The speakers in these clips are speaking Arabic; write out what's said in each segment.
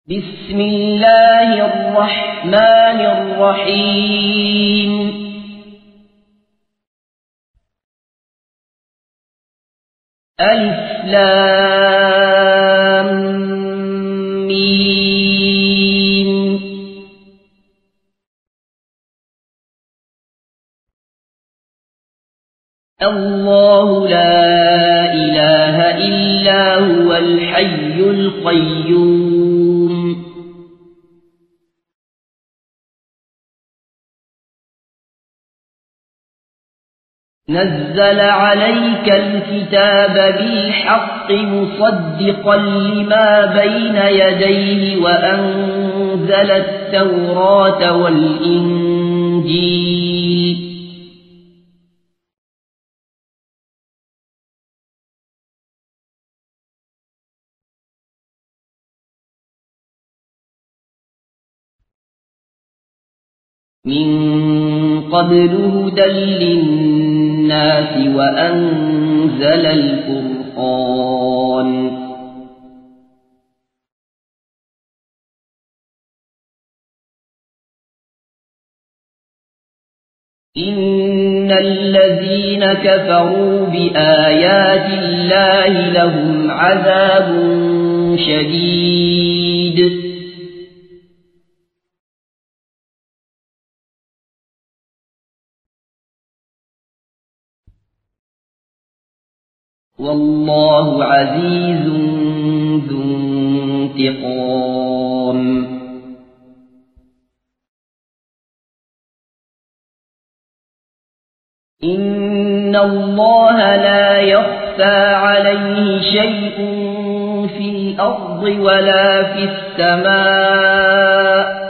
بسم الله الرحمن الرحيم ألف لام ميم الله لا إله إلا هو الحي القيوم نزل عليك الكتاب بالحق مصدقا لما بين يديه وأنزل التوراة والإنجيل من قبل هدى للناس وأنزل الفرقان إن الذين كفروا بآيات الله لهم عذاب شديد والله عزيز ذو انتقام إن الله لا يخفى عليه شيء في الأرض ولا في السماء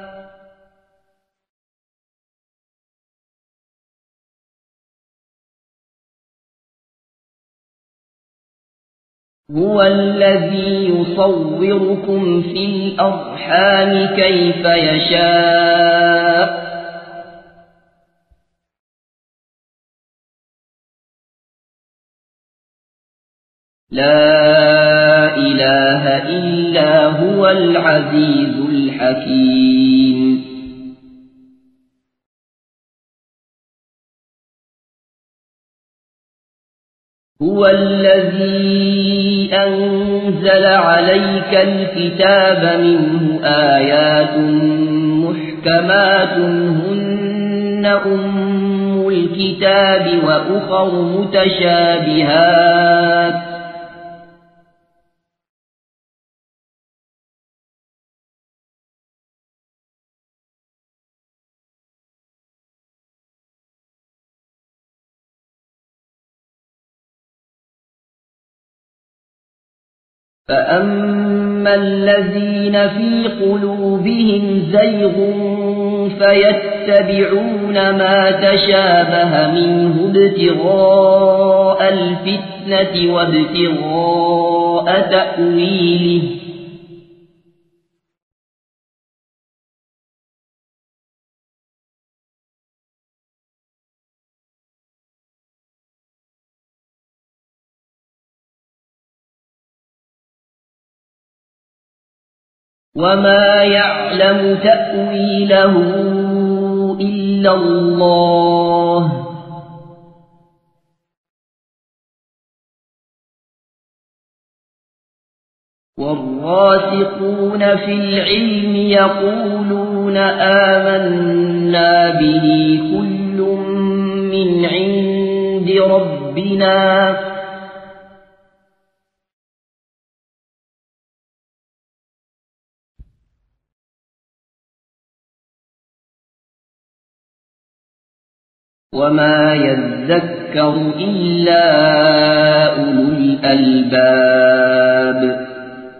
هو الذي يصوركم في الأرحام كيف يشاء لا إله إلا هو العزيز الحكيم هو الذي أنزل عليك الكتاب منه آيات محكمات هن أم الكتاب وأخر متشابهات فأما الذين في قلوبهم زيغ فيتبعون ما تشابه منه ابتغاء الفتنة وابتغاء تأويله وما يعلم تأويله إلا الله والراسخون في العلم يقولون آمنا به كل من عند ربنا وما يذكر إلا أولو الألباب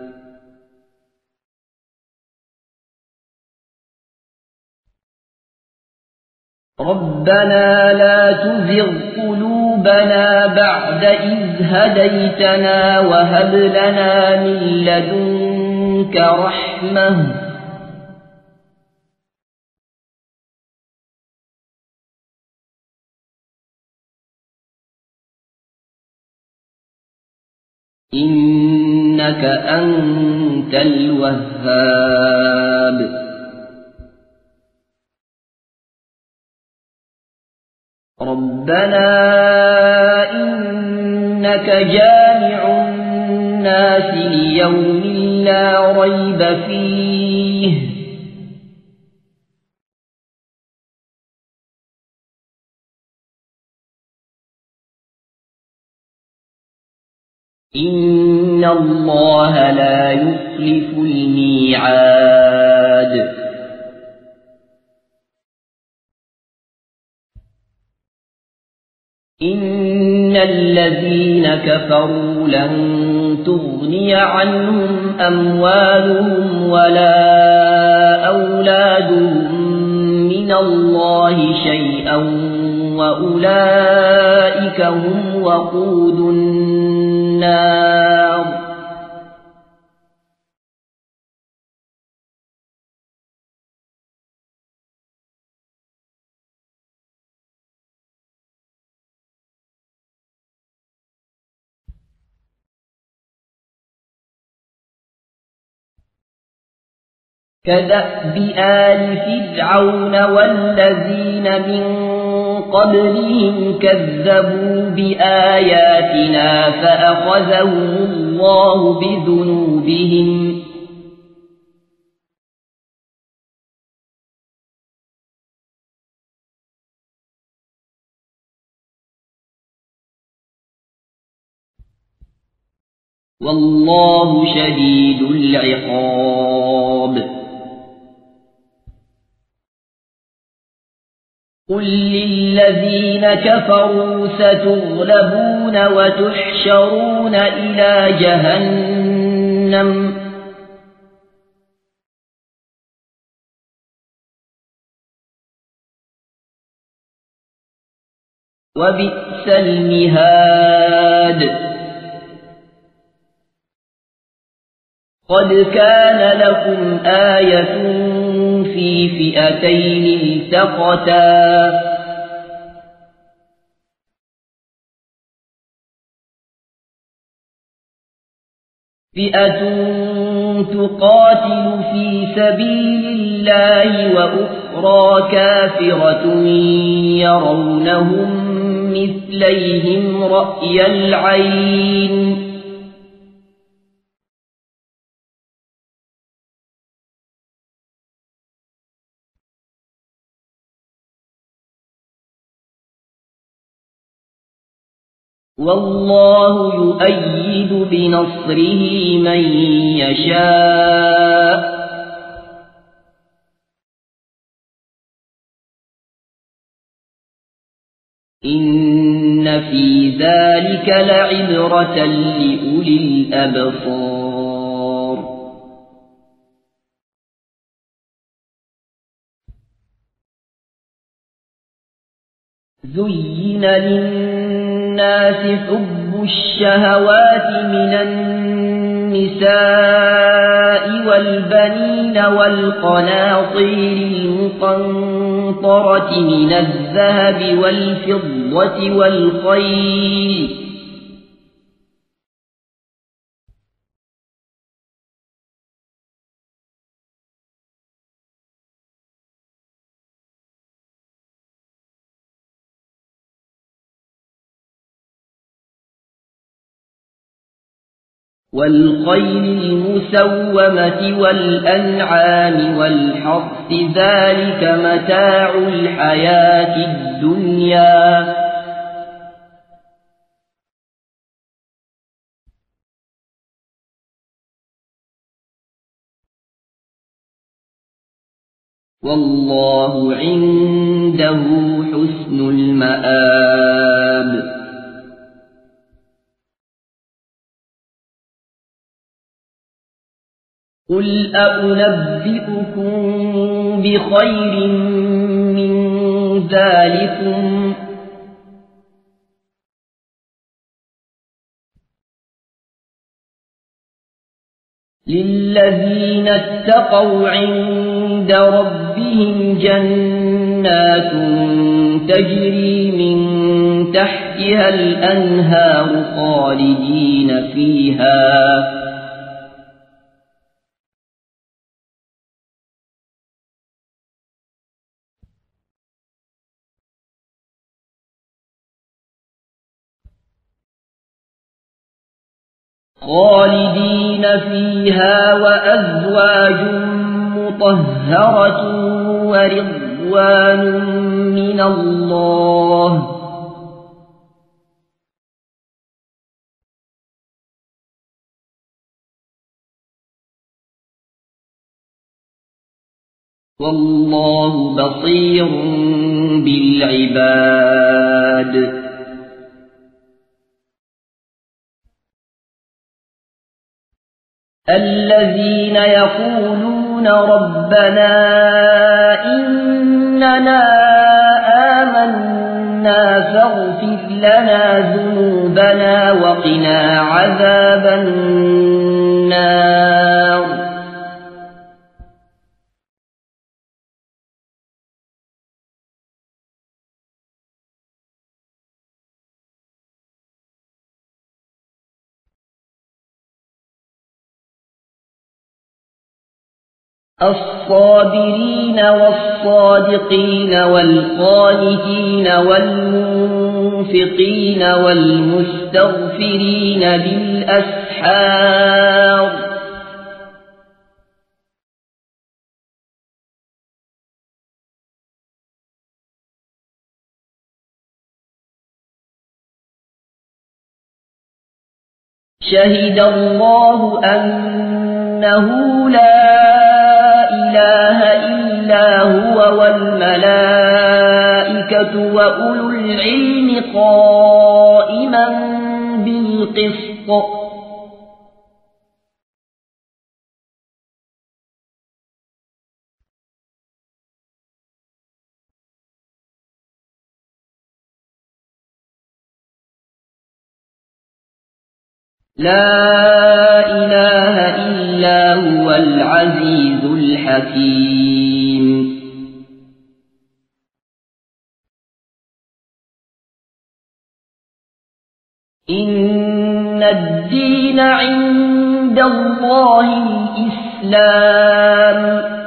ربنا لا تزغ قلوبنا بعد إذ هديتنا وهب لنا من لدنك رحمة إنك أنت أنت الوهاب. ربنا إنك جامع الناس ليوم لا ريب فيه إن الله لا يخلف الميعاد. إن الذين كفروا لن تغني عنهم أموالهم ولا أولادهم من الله شيئا وأولئك هم وقود النار. كدأب آل فرعون والذين من قبلهم كذبوا بآياتنا فأخذهم الله بذنوبهم والله شديد العقاب. قل للذين كفروا ستغلبون وتحشرون إلى جهنم وبئس المهاد. قد كان لكم آية في فئتين التقتا فئة تقاتل في سبيل الله وأخرى كافرة يرونهم مثليهم رأي العين والله يؤيد بنصره من يشاء إن في ذلك لعبرة لأولي الأبصار. زين للناس حب الشهوات من النساء والبنين والقناطير المقنطرة من الذهب والفضة والخيل المسومة والأنعام والحرث ذلك متاع الحياة الدنيا والله عنده حسن المآب. قل أنبئكم بخير من ذلكم للذين اتقوا عند ربهم جنات تجري من تحتها الأنهار خالدين فيها خالدين فيها وأزواج مطهرة ورضوان من الله والله بصير بالعباد الذين يقولون ربنا إننا آمنا فاغفر لنا ذنوبنا وقنا عذاب النار الصابرين والصادقين والقانتين والمنفقين والمستغفرين بالأسحار شهد الله أنه لا إله إلا هو والملائكة وأولو العلم قائما بالقسط لا إله إلا هو العزيز الحكيم إن الدين عند الله الإسلام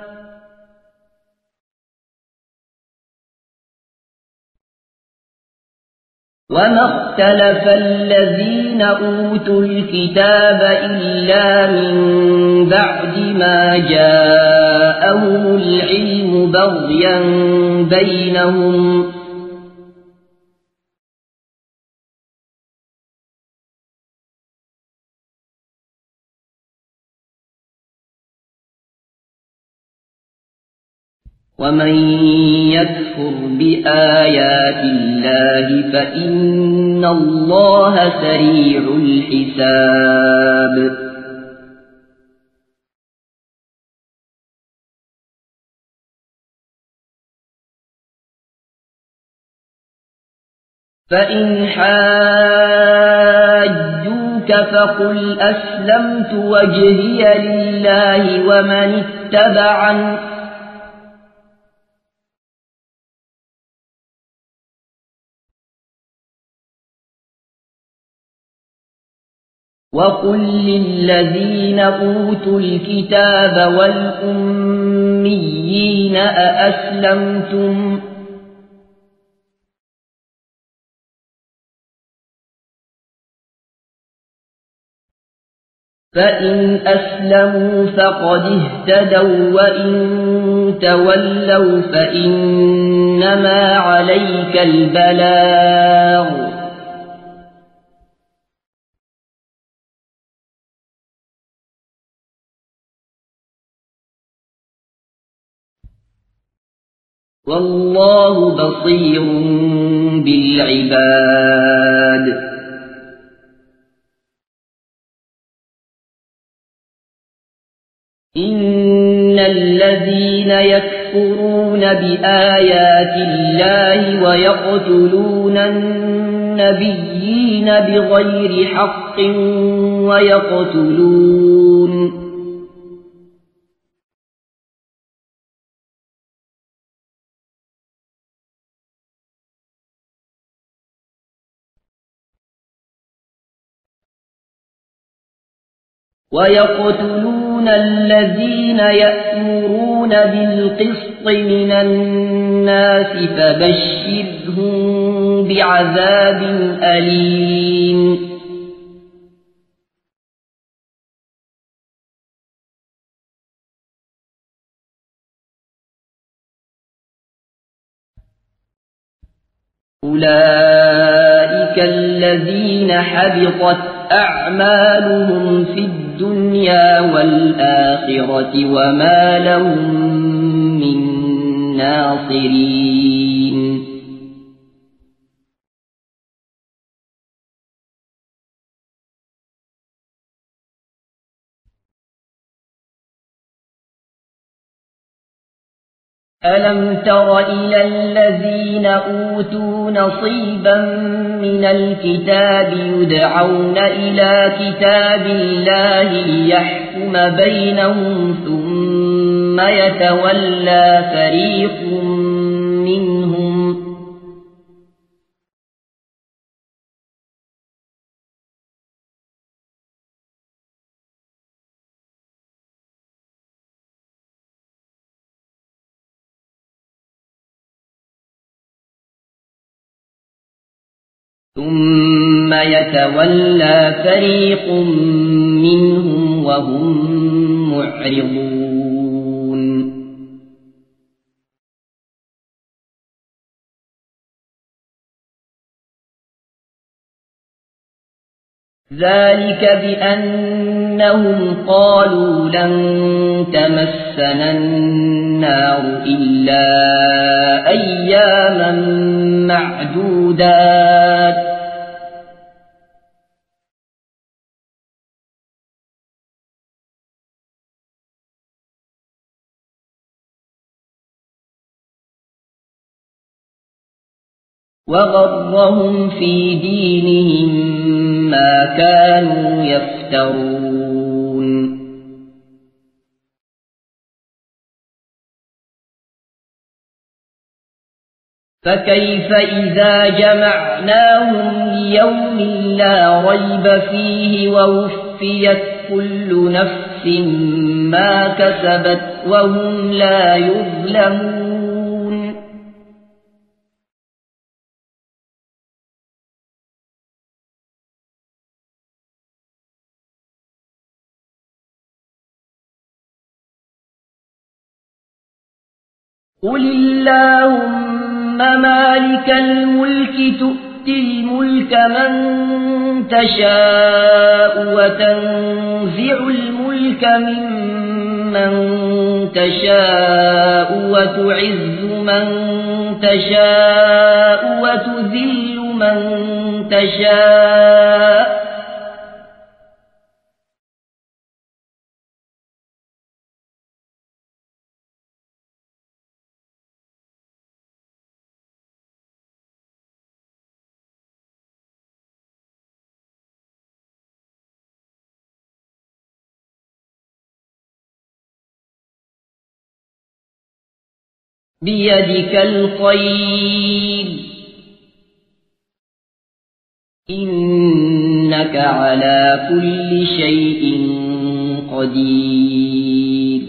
وما اختلف الذين أوتوا الكتاب إلا من بعد ما جاءهم العلم بغيا بينهم ومن يكفر بآيات الله فإن الله سريع الحساب فإن حاجوك فقل أسلمت وجهي لله ومن اتبعني وقل للذين أوتوا الكتاب والأميين أأسلمتم فإن أسلموا فقد اهتدوا وإن تولوا فإنما عليك البلاغ والله بصير بالعباد إن الذين يكفرون بآيات الله ويقتلون النبيين بغير حق ويقتلون الذين يأمرون بالقسط من الناس فبشرهم بعذاب أليم أولئك الذين حبطت أعمالهم في الدنيا والآخرة وما لهم من ناصرين ألم تر إلى الذين أوتوا نصيبا من الكتاب يدعون إلى كتاب الله ليحكم بينهم ثم يتولى فريق منهم وهم معرضون ذلك بأنهم قالوا لن تمسنا النار إلا أياما معدودات وغرهم في دينهم ما كانوا يفترون فكيف إذا جمعناهم ليوم لا ريب فيه ووفيت كل نفس ما كسبت وهم لا يظلمون قل اللهم مالك الملك تؤتي الملك من تشاء وتنزع الملك ممن تشاء وتعز من تشاء وتذل من تشاء بيدك الخير إنك على كل شيء قدير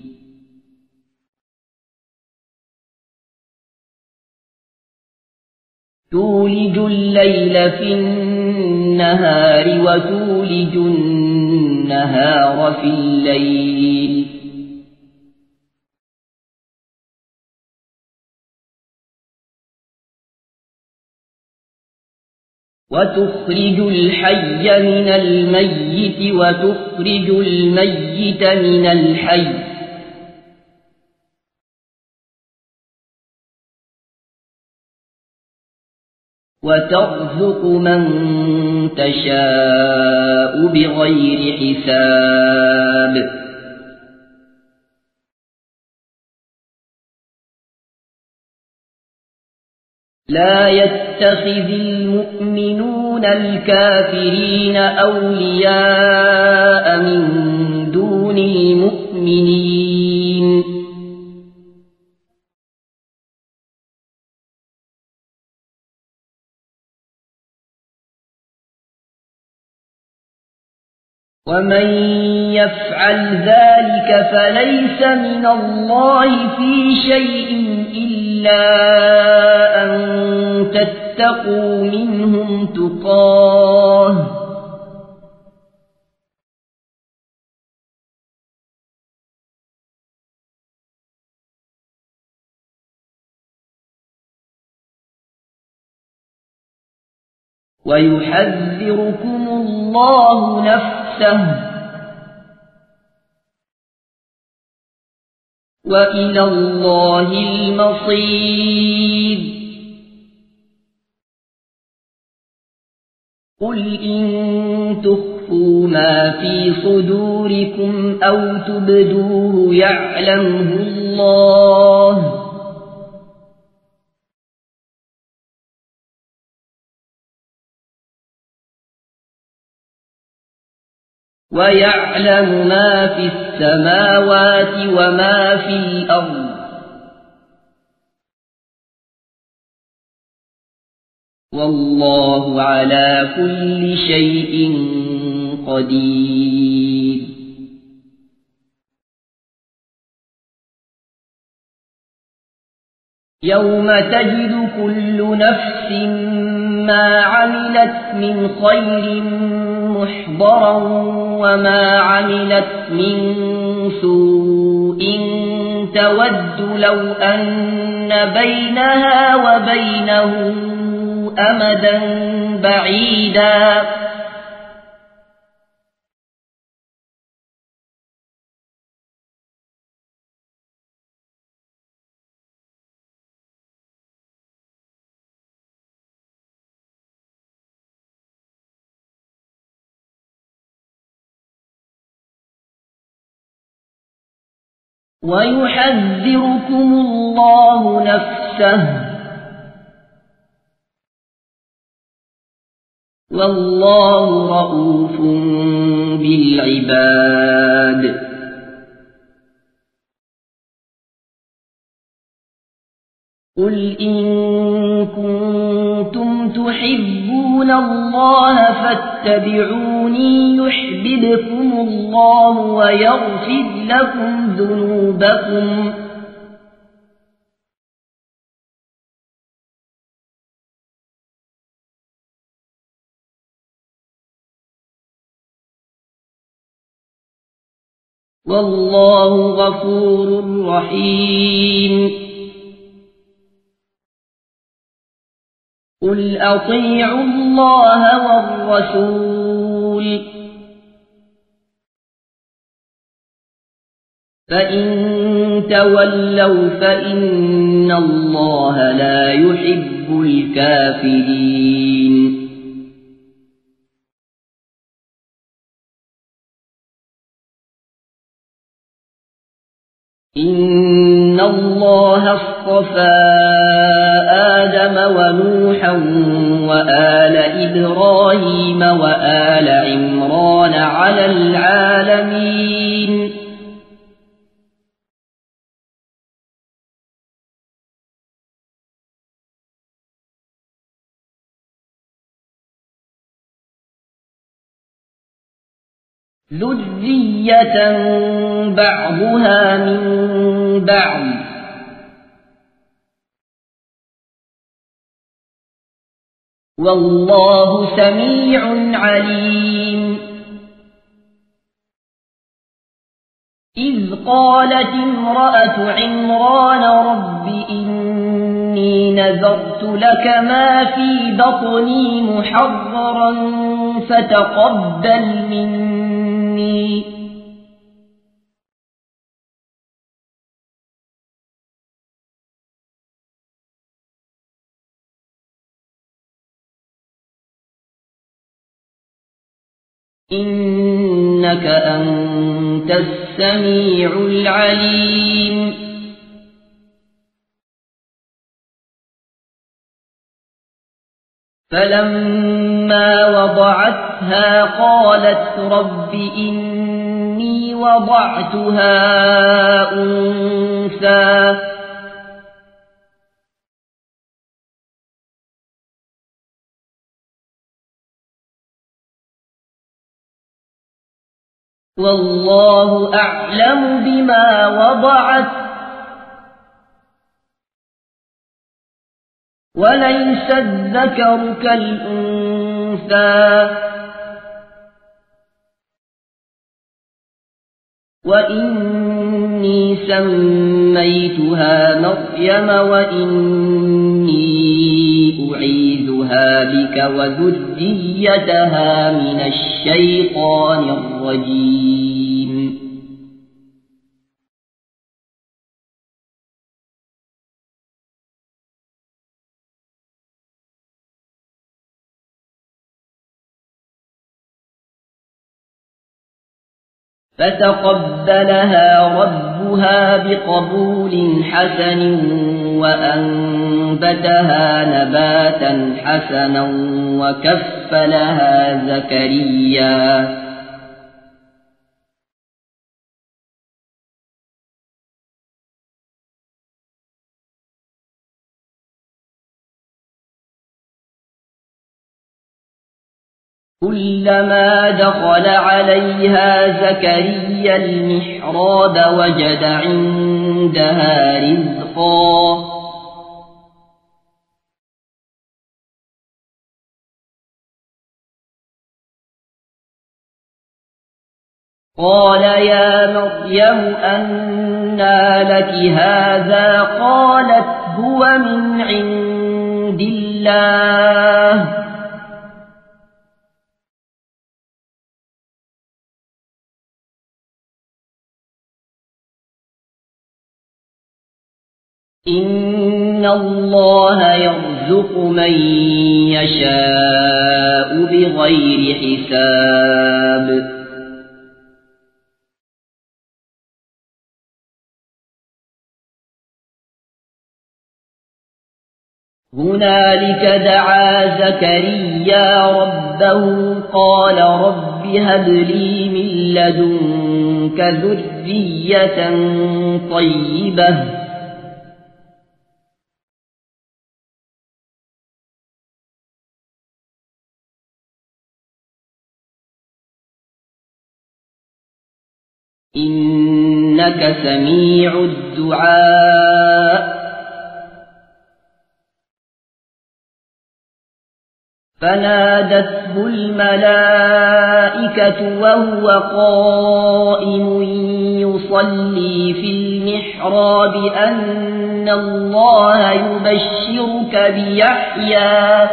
تولج الليل في النهار وتولج النهار في الليل وتخرج الحي من الميت وتخرج الميت من الحي وترزق من تشاء بغير حساب لا يتخذ المؤمنون الكافرين أولياء من دون المؤمنين ومن يفعل ذلك فليس من الله في شيء إلا أن تتقوا منهم تقاه ويحذركم الله نفسه وإلى الله المصير قل إن تخفوا ما في صدوركم أو تبدوه يعلمه الله ويعلم ما في السماوات وما في الأرض والله على كل شيء قدير يوم تجد كل نفس ما عملت من خير محضرا وما عملت من سوء تود لو أن بينها وبينه أمدا بعيدا ويحذركم الله نفسه والله رؤوف بالعباد قل إن كنتم تحبون الله فاتبعوني يحببكم الله ويغفر لكم ذنوبكم والله غفور رحيم قل أطيعوا الله والرسول فإن تولوا فإن الله لا يحب الكافرين إن الله اصطفى آدم ونوحا وآل إبراهيم وآل عمران على العالمين ذرية بعضها من بعض والله سميع عليم إذ قالت امرأة عمران رب إني نذرت لك ما في بطني محررا فتقبل مني إنك أنت السميع العليم فلما وضعتها قالت رب إني وضعتها أنثى والله أعلم بما وضعت وليس الذكر كالأنثى وإني سميتها مريم وإني أعيذها بك وذريتها من الشيطان الرجيم. فتقبلها ربها بقبول حسن وأنبتها نباتا حسنا وكفلها زكريا كلما دخل عليها زكريا المحراب وجد عندها رزقا قال يا مريم أنى لك هذا قالت هو من عند الله إن الله يرزق من يشاء بغير حساب هنالك دعا زكريا ربه قال رب هب لي من لدنك ذرية طيبة إنك سميع الدعاء فنادته الملائكة وهو قائم يصلي في المحراب أن الله يبشرك بيحيى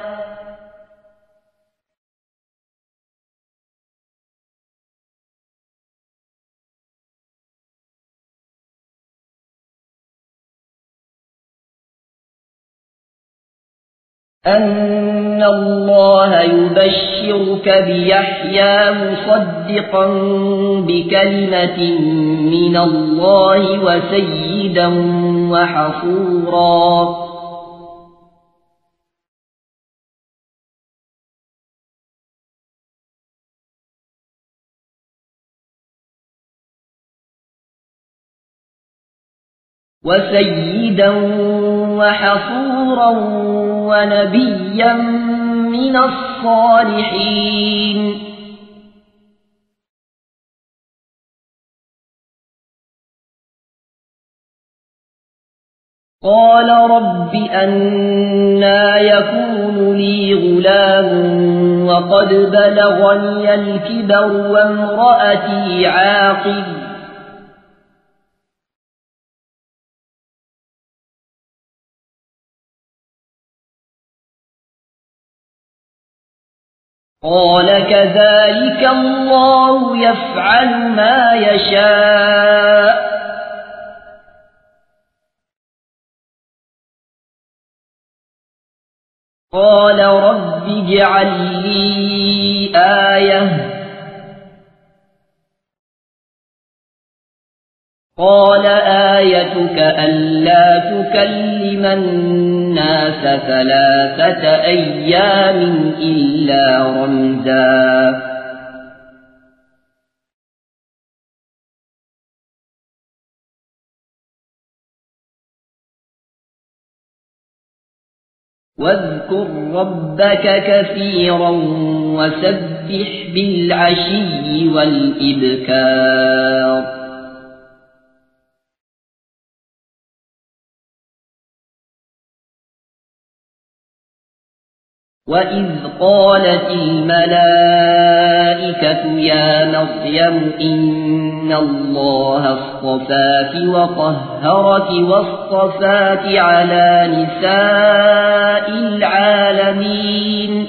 أن الله يبشرك بيحيى مصدقا بكلمة من الله وسيدا وحصورا وحصورا ونبيا من الصالحين قال رب أنى يكون لي غلام وقد بلغني الكبر وامرأتي عاقر قال كذلك الله يفعل ما يشاء قال رب اجعل لي آية قال آيتك ألا تكلم الناس 3 أيام إلا رمزا واذكر ربك كثيرا وسبح بالعشي والإبكار وإذ قالت الملائكة الْمَلَائِكَةُ يَا مَرْيَمُ إِنَّ اللَّهَ اصْطَفَاكِ وَطَهَّرَكِ وَاصْطَفَاكِ عَلَى نِسَاءِ الْعَالَمِينَ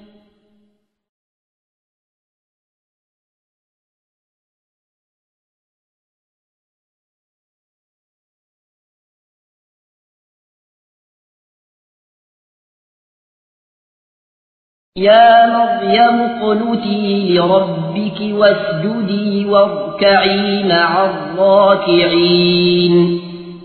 يا مريم اقنتي لربك واسجدي واركعي مع الراكعين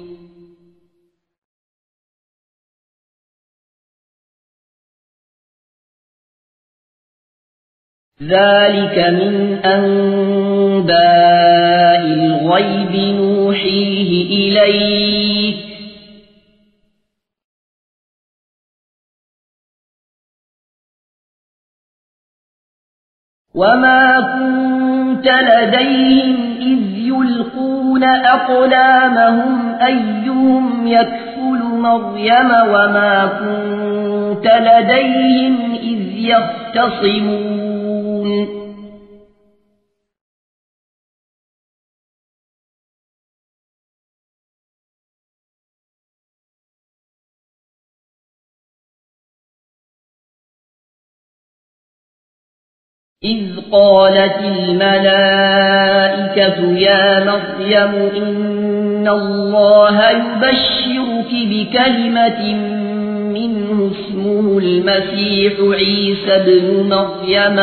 ذلك من أنباء الغيب نوحيه إليك وما كنت لديهم إذ يلقون أقلامهم أيهم يكفل مريم وما كنت لديهم إذ يختصمون إذ قالت الملائكة يا مريم إن الله يبشرك بكلمة منه اسمه المسيح عيسى ابن مريم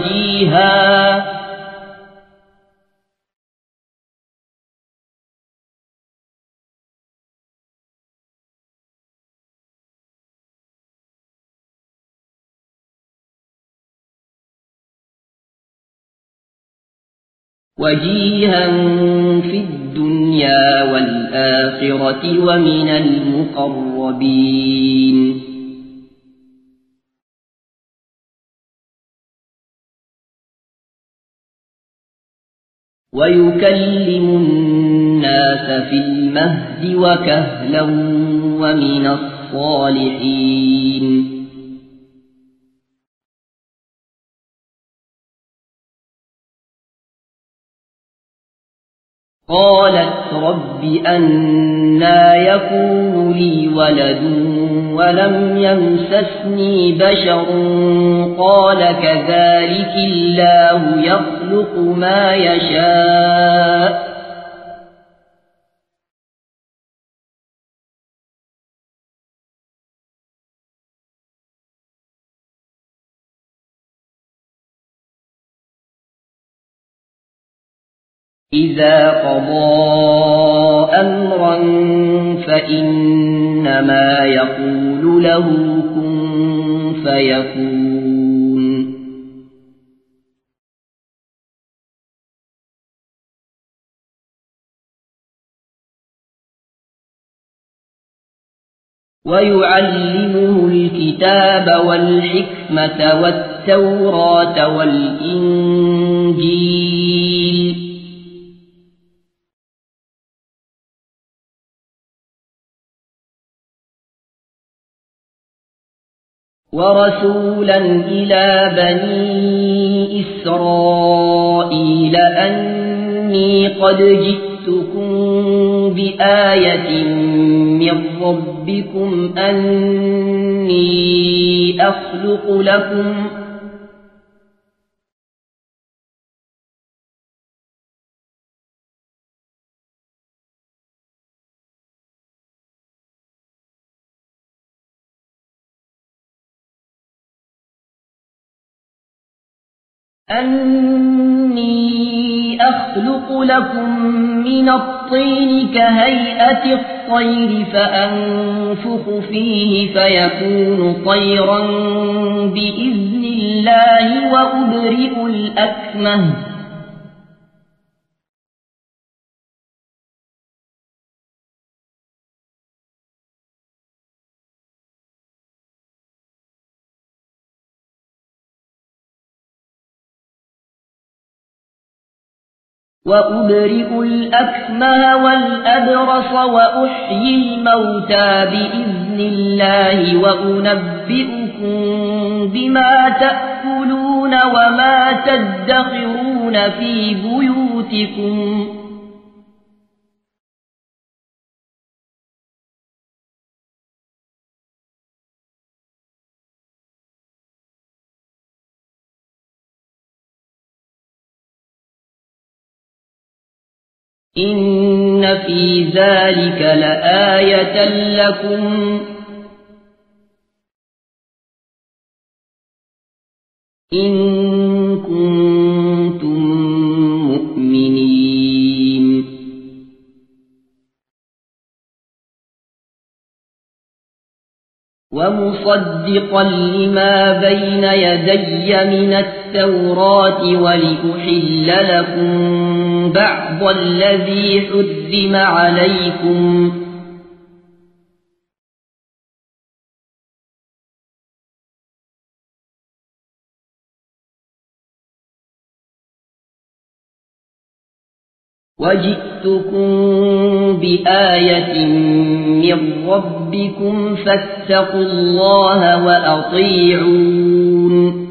وجيها في الدنيا والآخرة ومن المقربين ويكلم الناس في المهد وكهلا ومن الصالحين قالت رب أنى يكون لي ولد ولم يمسسني بشر قال كذلك الله يخلق ما يشاء إذا قضى أمرا فإنما يقول له كن فيكون ويعلمه الكتاب والحكمة والتوراة والإنجيل ورسولا إلى بني إسرائيل أني قد جئتكم بآية من ربكم أني أخلق لكم من الطين كهيئة الطير فأنفخ فيه فيكون طيرا بإذن الله وأبرئ الأكمه والأبرص وأحيي الموتى بإذن الله وأنبئكم بما تأكلون وما تدخرون في بيوتكم إن في ذلك لآية لكم إن كنتم مؤمنين ومصدقا لما بين يدي من التوراة ولأحل لكم بعض الذي حرم عليكم وجئتكم بآية من ربكم فاتقوا الله وأطيعون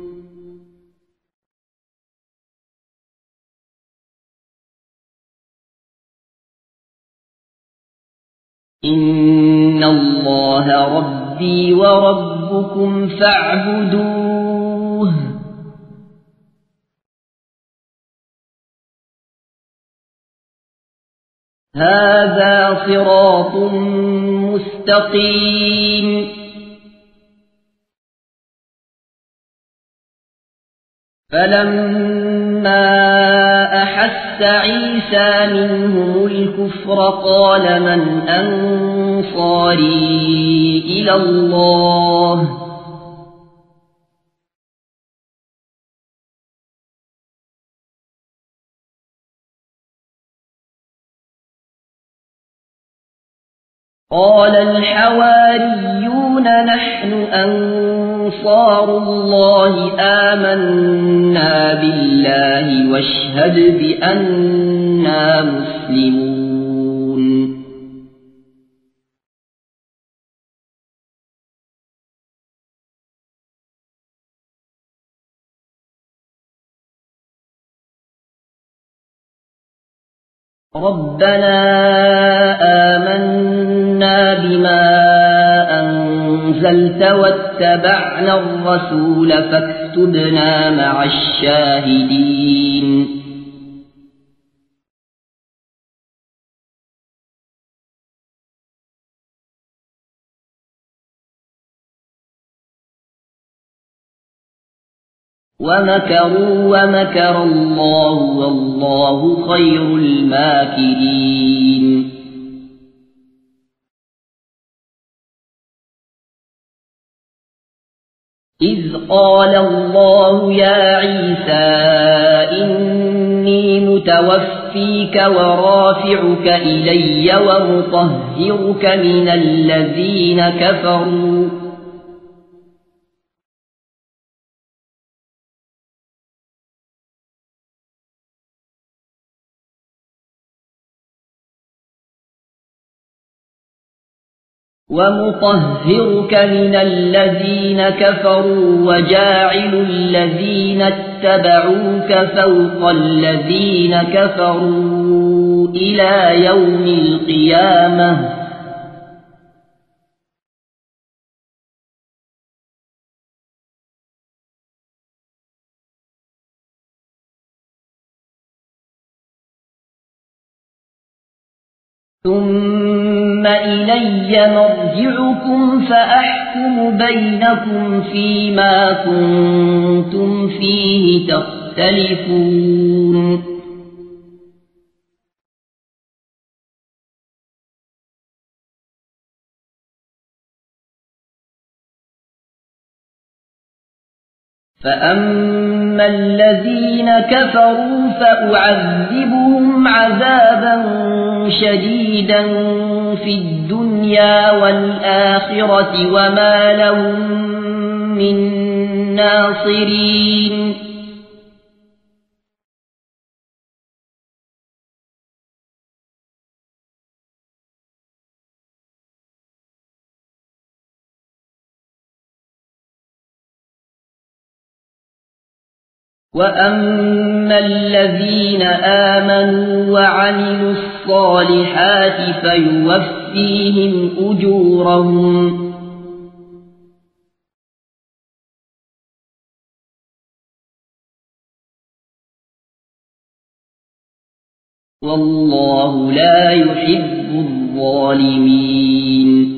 إن الله ربي وربكم فاعبدوه هذا صراط مستقيم فلما أحس عيسى منهم الكفر قال من أنصاري إلى الله قال الحواريون نحن أنصار الله آمنا بالله واشهد بأننا مسلمون ربنا آمنا بما أنزلت واتبعنا الرسول فاكتبنا مع الشاهدين ومكروا ومكر الله والله خير الماكرين إذ قال الله يا عيسى إني متوفيك ورافعك إلي ومطهرك من الذين كفروا وجاعل الذين اتبعوك فوق الذين كفروا إلى يوم القيامة ثم إلي مرجعكم فأحكم بينكم فيما كنتم فيه تختلفون فأما الذين كفروا فأعذبهم عذابا شديدا في الدنيا والآخرة وما لهم من ناصرين وأما الذين آمنوا وعملوا الصالحات فيوفيهم أجورهم والله لا يحب الظالمين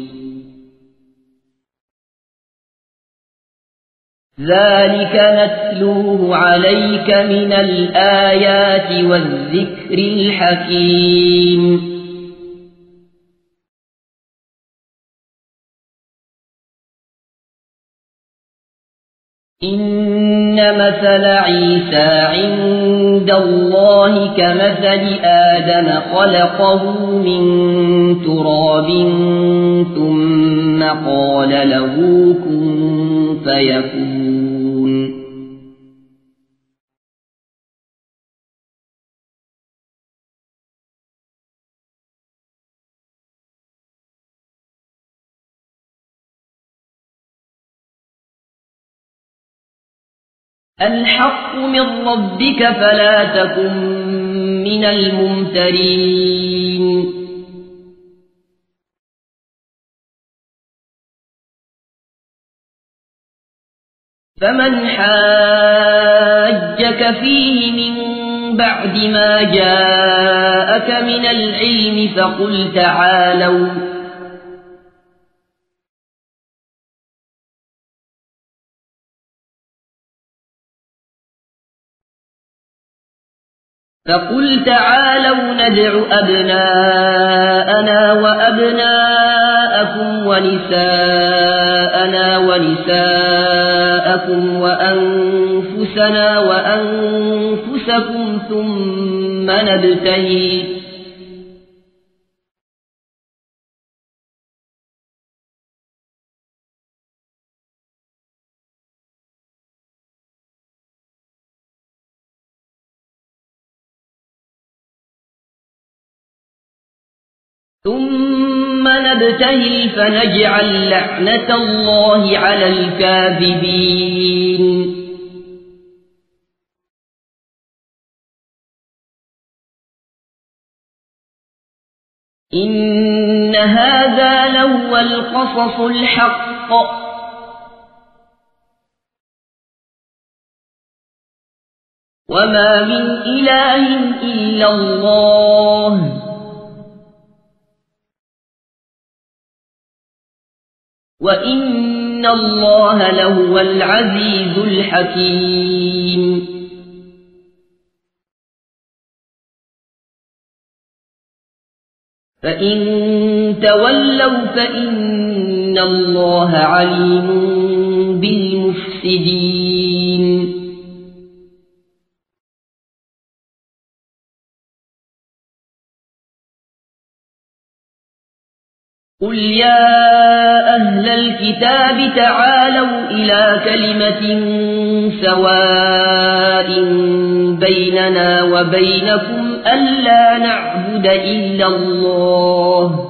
ذلك نتلوه عليك من الآيات والذكر الحكيم إن مثل عيسى عند الله كمثل آدم خلقه من تراب ثم قال له كن فيكون الحق من ربك فلا تكن من الممترين فمن حاجك فيه من بعد ما جاءك من العلم فقل تعالوا ندع أبناءنا وأبناءكم ونساءنا ونساءكم وأنفسنا وأنفسكم ثم نبتهل فنجعل لعنة الله على الكاذبين إن هذا لهو القصص الحق وما من إله إلا الله وإن الله لهو العزيز الحكيم فإن تولوا فإن الله عليم بالمفسدين قل يا أهل الكتاب تعالوا إلى كلمة سواء بيننا وبينكم ألا نعبد إلا الله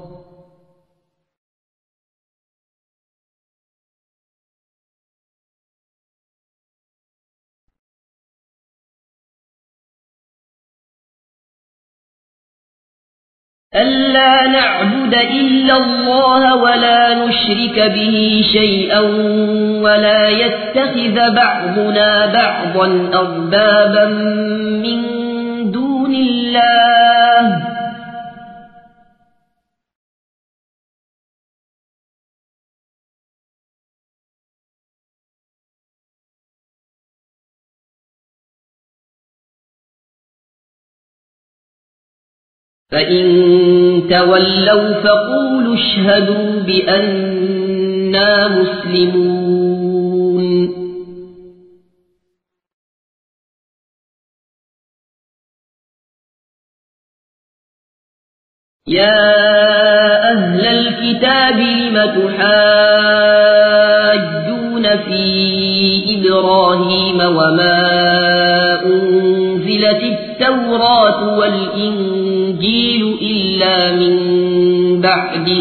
ولا نشرك به شيئا ولا يتخذ بعضنا بعضا أربابا من دون الله فإن تولوا فقولوا اشهدوا بأننا مسلمون يا أهل الكتاب لم تحاجون في إبراهيم وما أنزلت التوراة والإنجيل إلا من بعده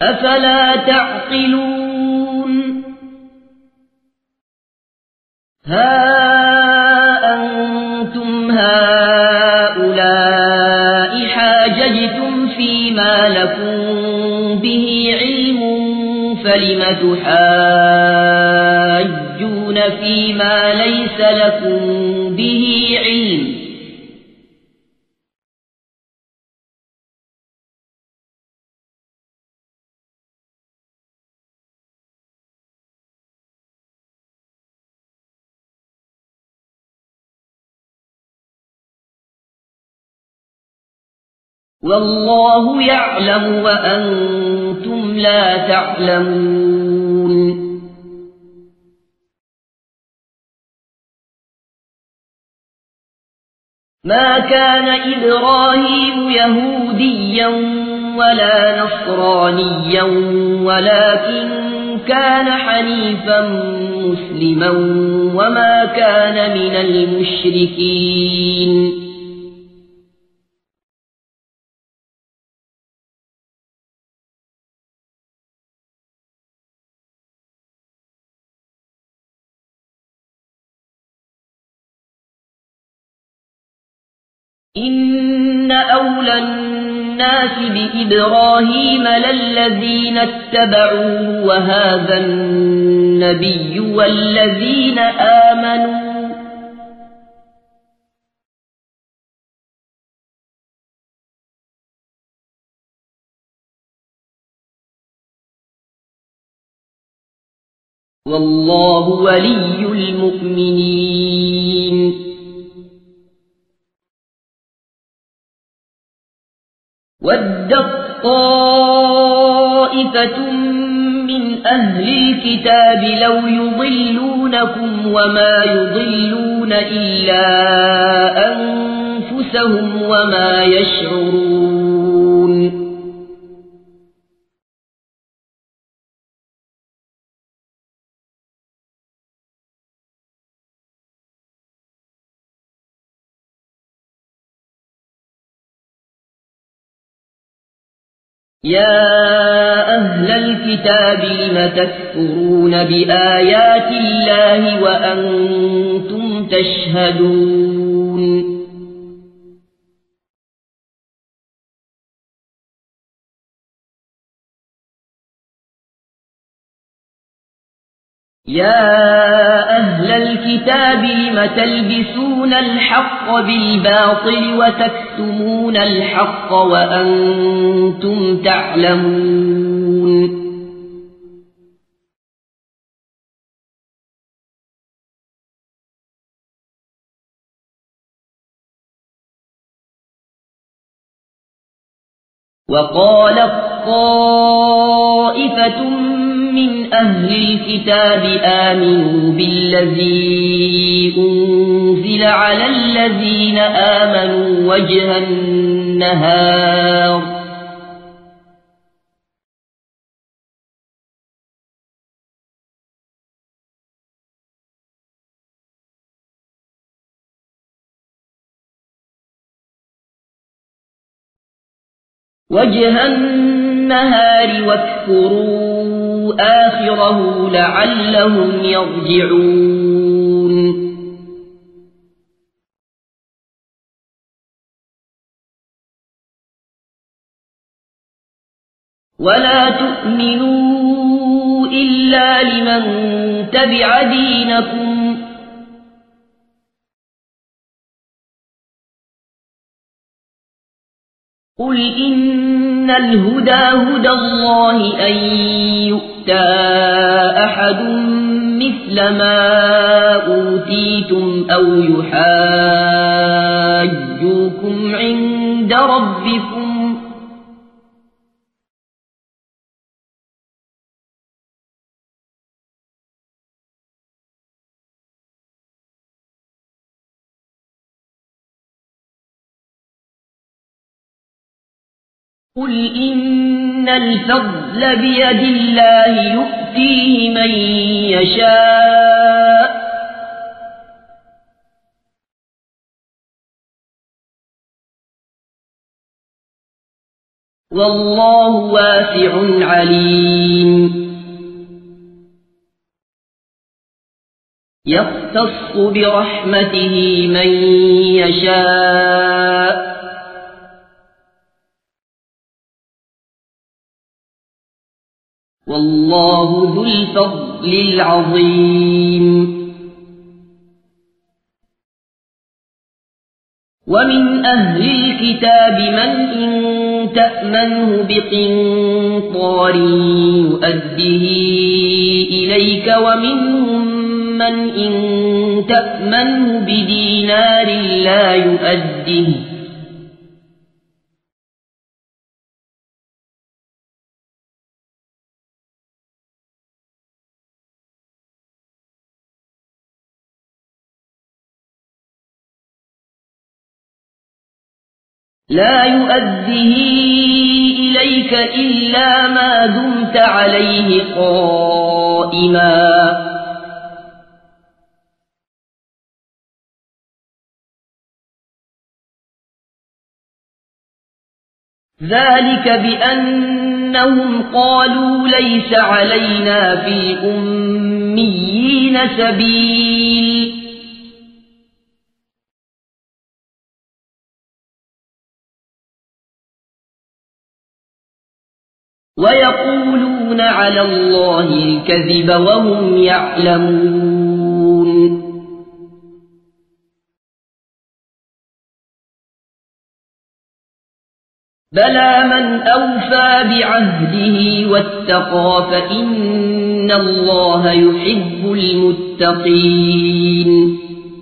أفلا تعقلون ها أنتم هؤلاء حاججتم فيما لكم به علم فلم تحاجون فيما ليس لكم به علم والله يعلم وأنتم لا تعلمون ما كان إبراهيم يهوديا ولا نصرانيا ولكن كان حنيفا مسلما وما كان من المشركين إن أولى الناس بإبراهيم للذين اتبعوه وهذا النبي والذين آمنوا والله ولي المؤمنين ودت طائفة من أهل الكتاب لو يضلونكم وما يضلون إلا أنفسهم وما يشعرون يا أهل الكتاب لم تكفرون بآيات الله وأنتم تشهدون يا أهل الكتاب لم تلبسون الحق بالباطل وتكتمون الحق وأنتم تعلمون وقالت طائفة من أهل الكتاب آمنوا بالذي أنزل على الذين آمنوا وجه النهار واكفروا آخره لعلهم يرجعون ولا تؤمنوا إلا لمن تبع دينكم قل إن الهدى هدى الله أن يؤتى أحد مثل ما أوتيتم أو يحاجوكم عند ربكم قل إن الفضل بيد الله يؤتيه من يشاء والله واسع عليم يختص برحمته من يشاء والله ذو الفضل العظيم ومن أهل الكتاب من إن تأمنه بقنطار يؤده إليك ومنهم من إن تأمنه بدينار لا يؤده إليك إلا ما دمت عليه قائما ذلك بأنهم قالوا ليس علينا في الأميين سبيل ويقولون على الله الكذب وهم يعلمون بلى من أوفى بعهده واتقى فإن الله يحب المتقين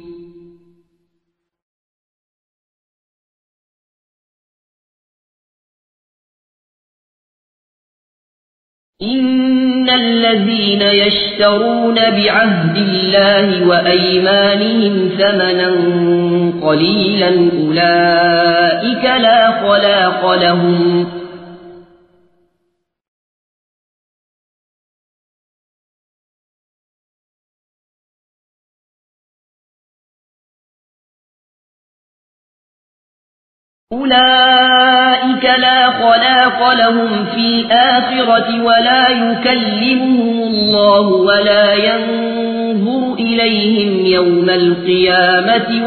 إن الذين يشترون بعهد الله وأيمانهم ثمنا قليلا أولئك لا خلاق لهم في الآخرة ولا يكلمهم الله ولا ينظر إليهم يوم القيامة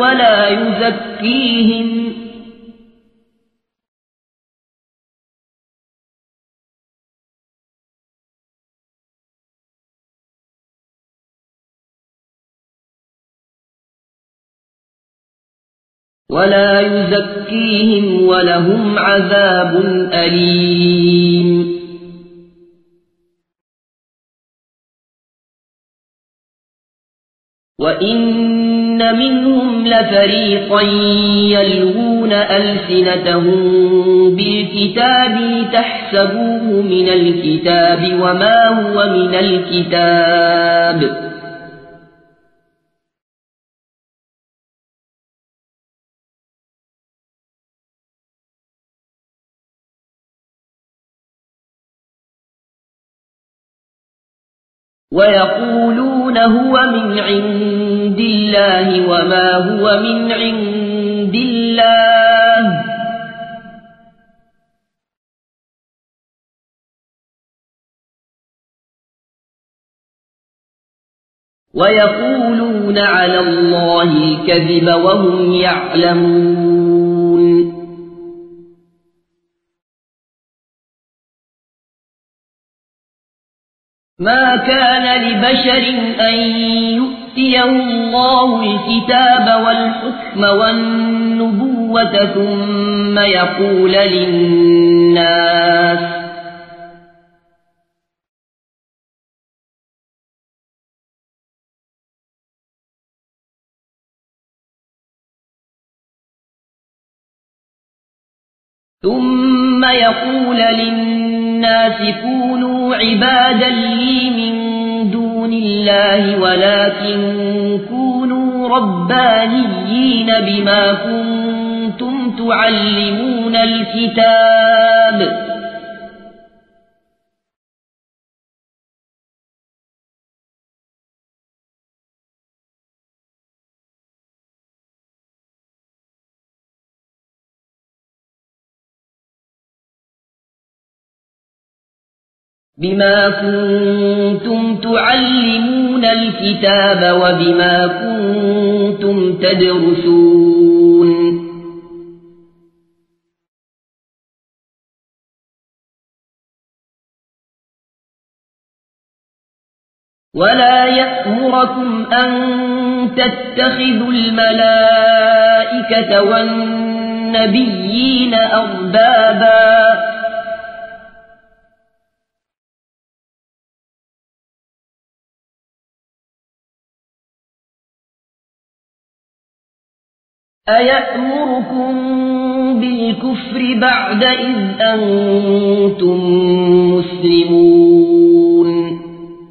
ولا يزكيهم ولهم عذاب أليم وإن منهم لفريقا يلوون ألسنتهم بالكتاب لتحسبوه من الكتاب وما هو من الكتاب ويقولون هو من عند الله وما هو من عند الله ويقولون على الله الكذب وهم يعلمون ما كان لبشر أن يؤتيه الله الكتاب والحكم والنبوة ثم يقول للناس كونوا عبادا لي من دون الله ولكن كونوا ربانيين بما كنتم تعلمون الكتاب بما كنتم تعلمون الكتاب وبما كنتم تدرسون ولا يأمركم أن تتخذوا الملائكة والنبيين أربابا أيأمركم بالكفر بعد إذ أنتم مسلمون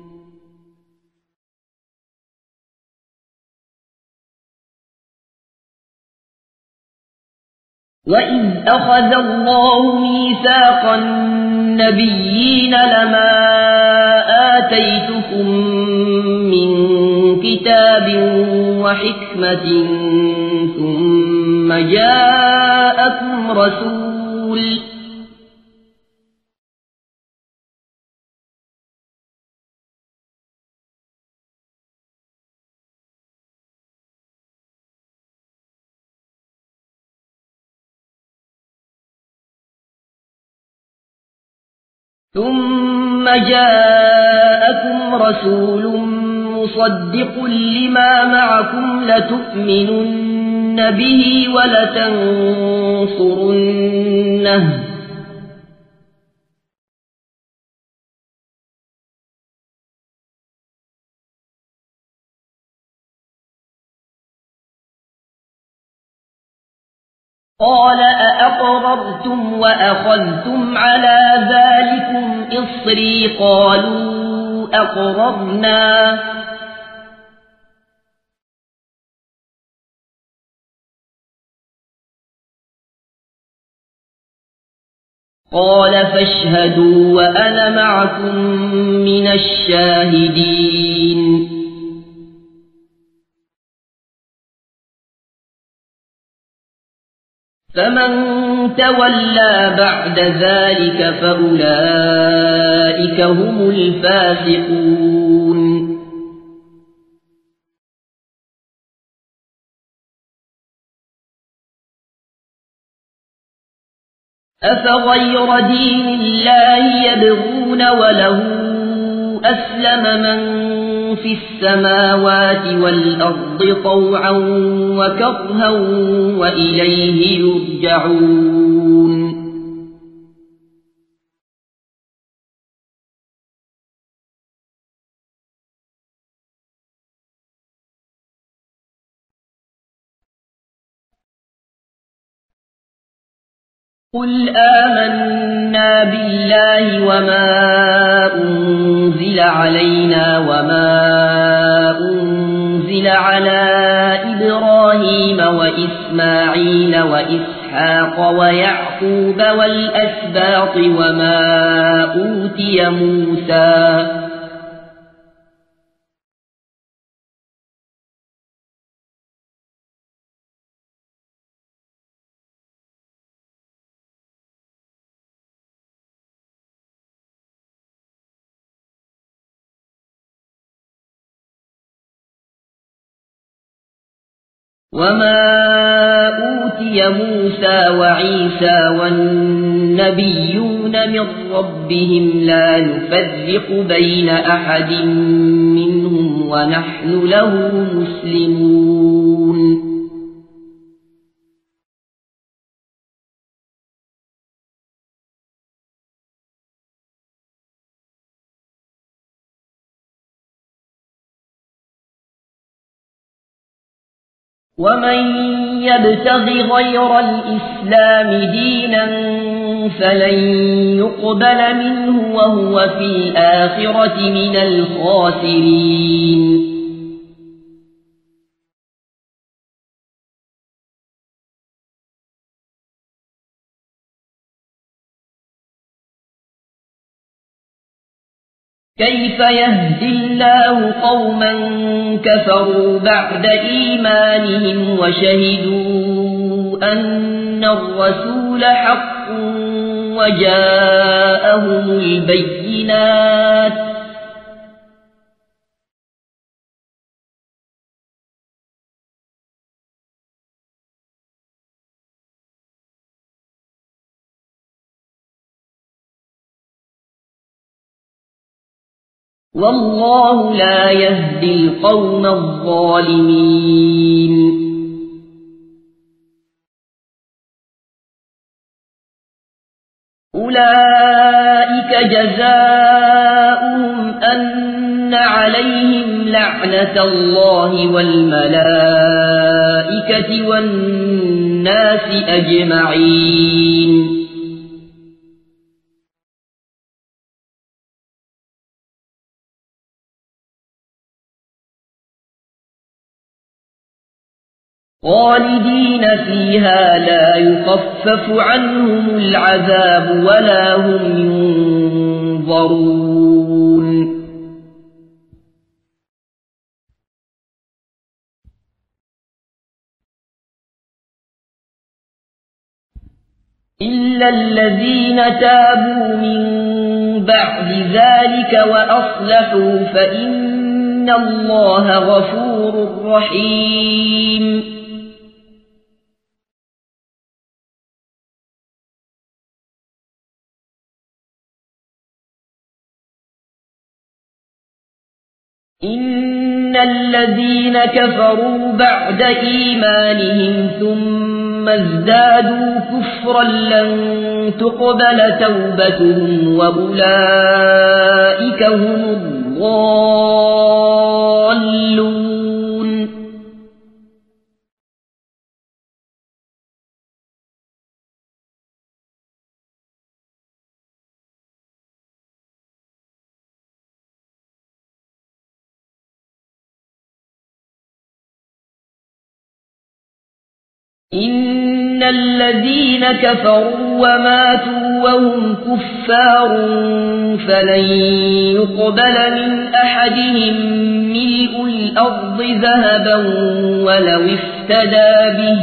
وإذ أخذ الله ميثاق النبيين لما آتيتكم من كتاب وحكمة ثم جاءكم رسول مصدق لما معكم لتؤمنن به ولتنصرنه قال أأقررتم وأخذتم على ذلكم إصري قالوا أقررنا قال فاشهدوا وأنا معكم من الشاهدين فمن تولى بعد ذلك فأولئك هم الفاسقون أفغير دين الله يبغون وله أسلم من في السماوات والأرض طوعا وكرها وإليه يرجعون قل آمنا بالله وما أنزل علينا وما أنزل على إبراهيم وإسماعيل وإسحاق ويعقوب والأسباط وما أوتي موسى وعيسى والنبيون من ربهم لا نفرق بين أحد منهم ونحن له مسلمون ومن يبتغ غير الإسلام دينا فلن يقبل منه وهو في الآخرة من الخاسرين كيف يهدي الله قوما كفروا بعد إيمانهم وشهدوا أن الرسول حق وجاءهم البينات والله لا يهدي القوم الظالمين أولئك جزاؤهم أن عليهم لعنة الله والملائكة والناس أجمعين خالدين فيها لا يخفف عنهم العذاب ولا هم ينظرون إلا الذين تابوا من بعد ذلك وأصلحوا فإن الله غفور رحيم إن الذين كفروا بعد إيمانهم ثم ازدادوا كفرا لن تقبل توبتهم وأولئك هم الضالون إن الذين كفروا وماتوا وهم كفار فلن يقبل من أحدهم ملء الأرض ذهبا ولو افتدى به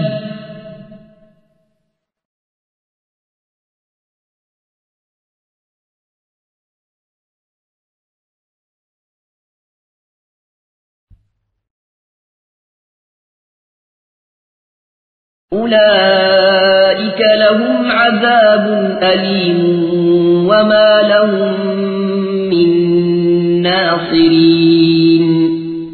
أولئك لهم عذاب أليم وما لهم من ناصرين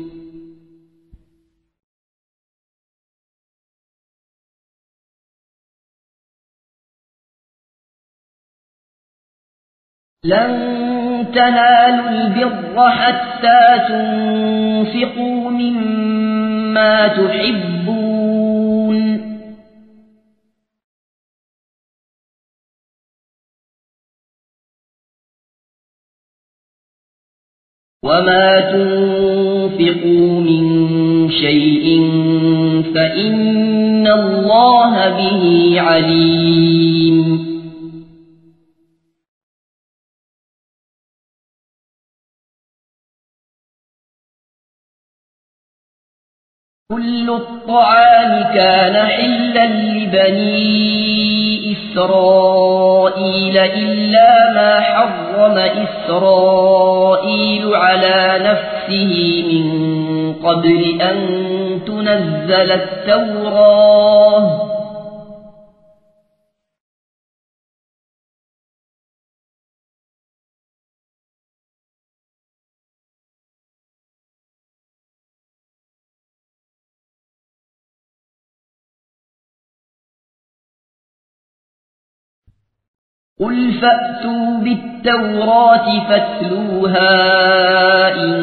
لن تنالوا البر حتى تنفقوا مما تحبون وما تنفقوا من شيء فإن الله به عليم كل الطعام كان حلا لبني إسرائيل إلا ما حرم إسرائيل على نفسه من قبل أن تنزل التوراة قل فأتوا بالتوراة فاتلوها إن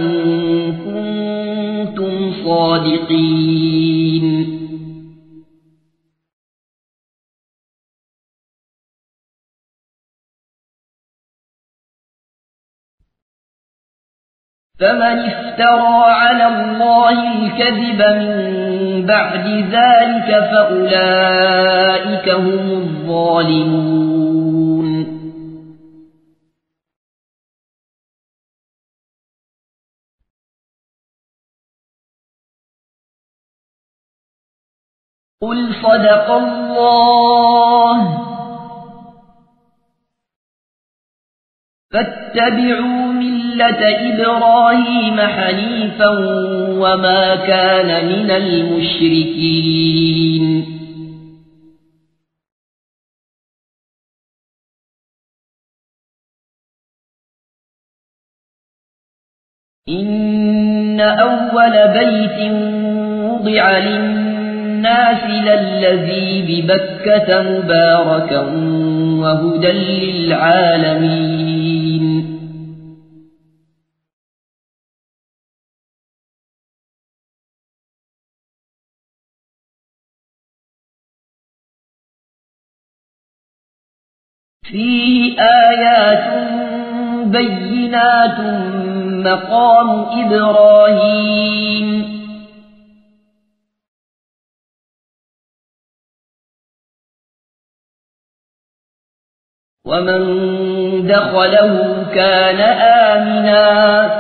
كنتم صادقين فمن افترى على الله الكذب من بعد ذلك فأولئك هم الظالمون قل صدق الله فاتبعوا ملة إبراهيم حنيفا وما كان من المشركين إن أول بيت وضع للناس للذي ببكة مباركا وهدى للعالمين فيه آيات بينات مقام إبراهيم ومن دخله كان آمنا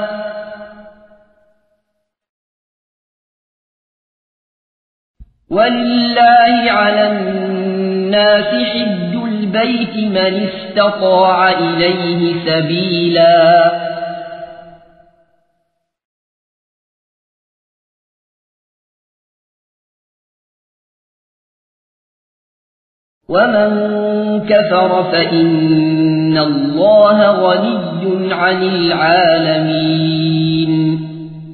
ولله على الناس حج البيت من استطاع إليه سبيلا ومن كفر فإن الله غني عن العالمين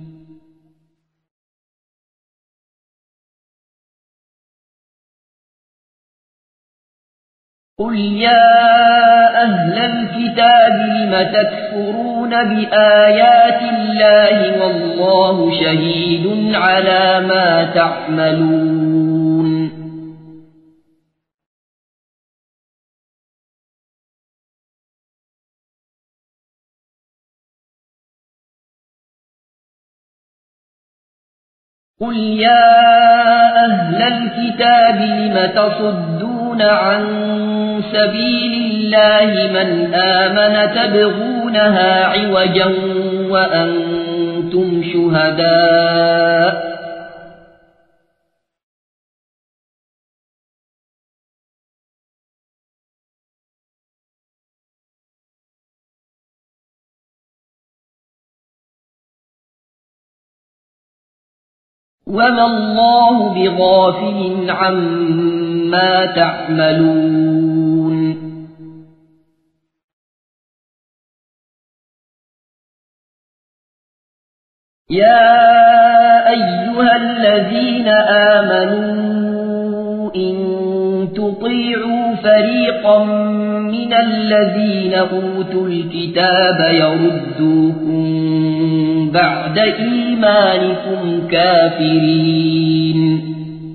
قل يا أهل الكتاب لم تكفرون بآيات الله والله شهيد على ما تعملون قل يا أهل الكتاب لم تصدون عن سبيل الله من آمن تبغونها عوجا وأنتم شهداء وما الله بغافل عما تعملون يا أيها الذين آمنوا إن تطيعوا فريقا من الذين أوتوا الكتاب يردوكم بعد إيمانكم كافرين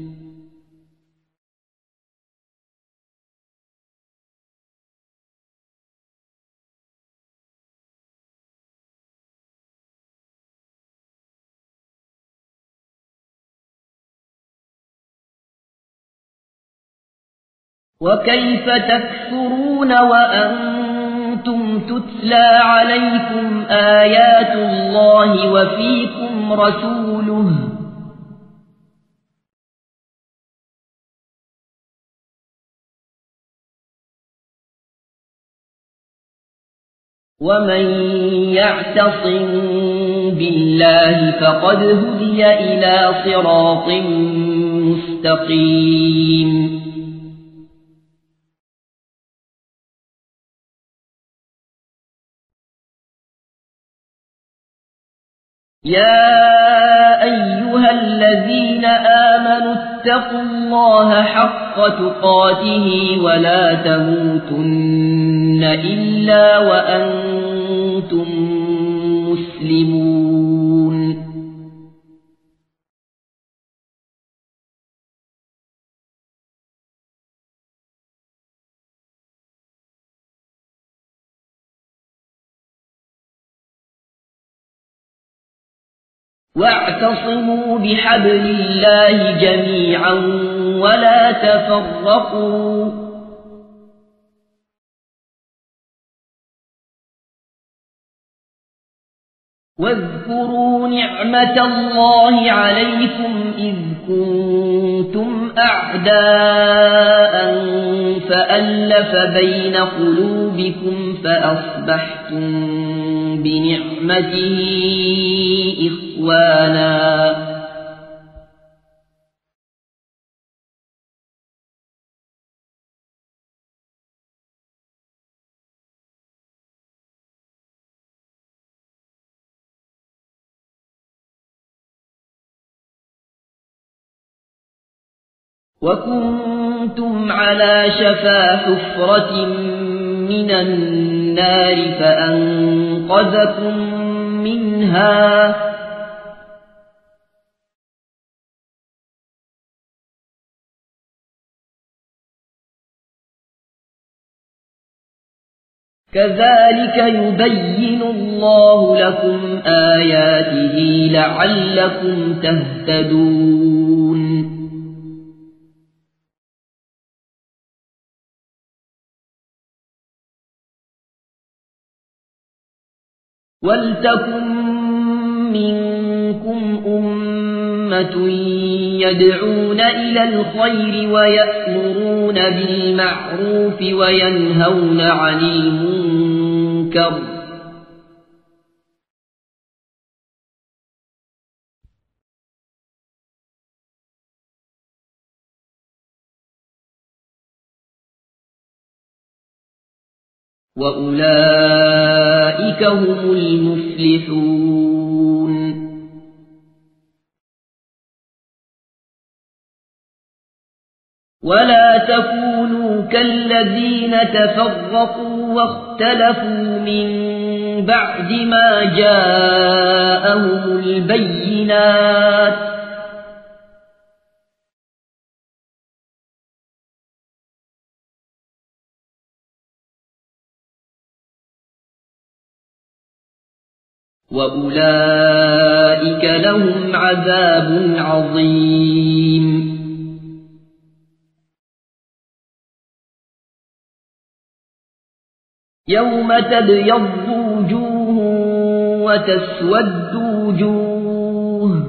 وكيف تكفرون وأنتم تتلى عليكم آيات الله وفيكم رسوله ومن يعتصم بالله فقد هدي إلى صراط مستقيم يا أيها الذين آمنوا اتقوا الله حق تقاته ولا تموتن إلا وأنتم مسلمون واعتصموا بحبل الله جميعا ولا تفرقوا واذكروا نعمة الله عليكم إذ كنتم أعداء فألف بين قلوبكم فأصبحتم بنعمته إخوانا وكنتم على شفا حفرة من النار فأنقذكم منها كذلك يبين الله لكم آياته لعلكم تهتدون ولتكن منكم أمة يدعون إلى الخير ويأمرون بالمعروف وينهون عن المنكر وأولئك هم المفلحون ولا تكونوا كالذين تفرقوا واختلفوا من بعد ما جاءهم البينات وأولئك لهم عذاب عظيم يوم تبيض وجوه وتسود وجوه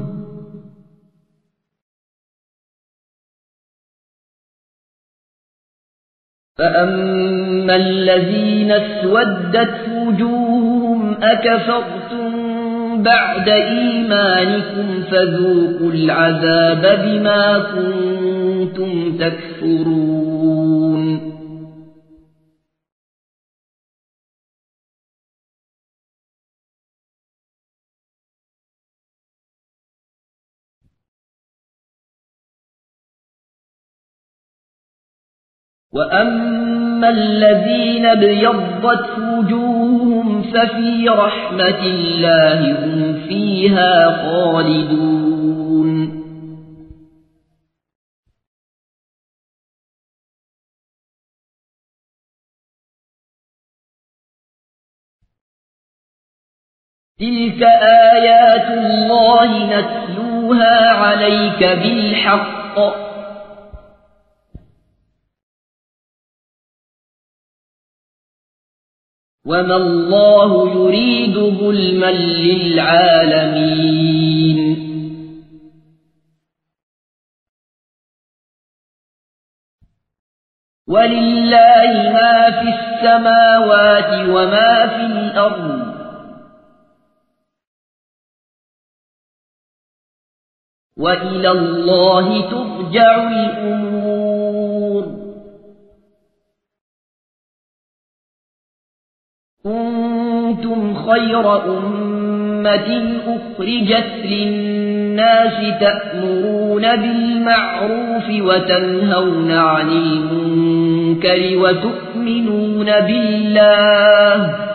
فأما الذين اسودت وجوههم أكفرتم بعد إيمانكم فذوقوا العذاب بما كنتم تكفرون وأما الذين ابيضت وجوههم ففي رحمة الله هم فيها خالدون تلك آيات الله نتلوها عليك بالحق وما الله يريد ظلما للعالمين ولله ما في السماوات وما في الأرض وإلى الله ترجع الأمور كنتم خير أمة أخرجت للناس تأمرون بالمعروف وتنهون عن المنكر وتؤمنون بالله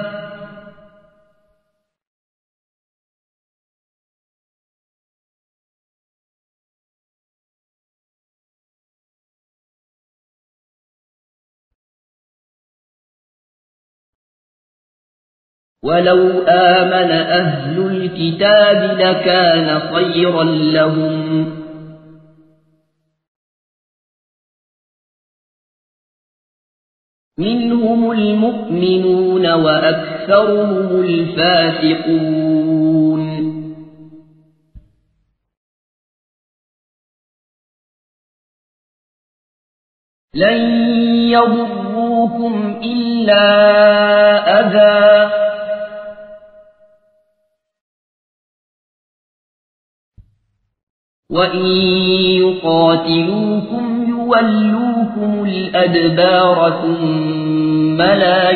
ولو آمن أهل الكتاب لكان خيرا لهم منهم المؤمنون وأكثرهم الفاسقون لن يضروكم إلا أذى وإن يقاتلوكم يولوكم الأدبار ثم لا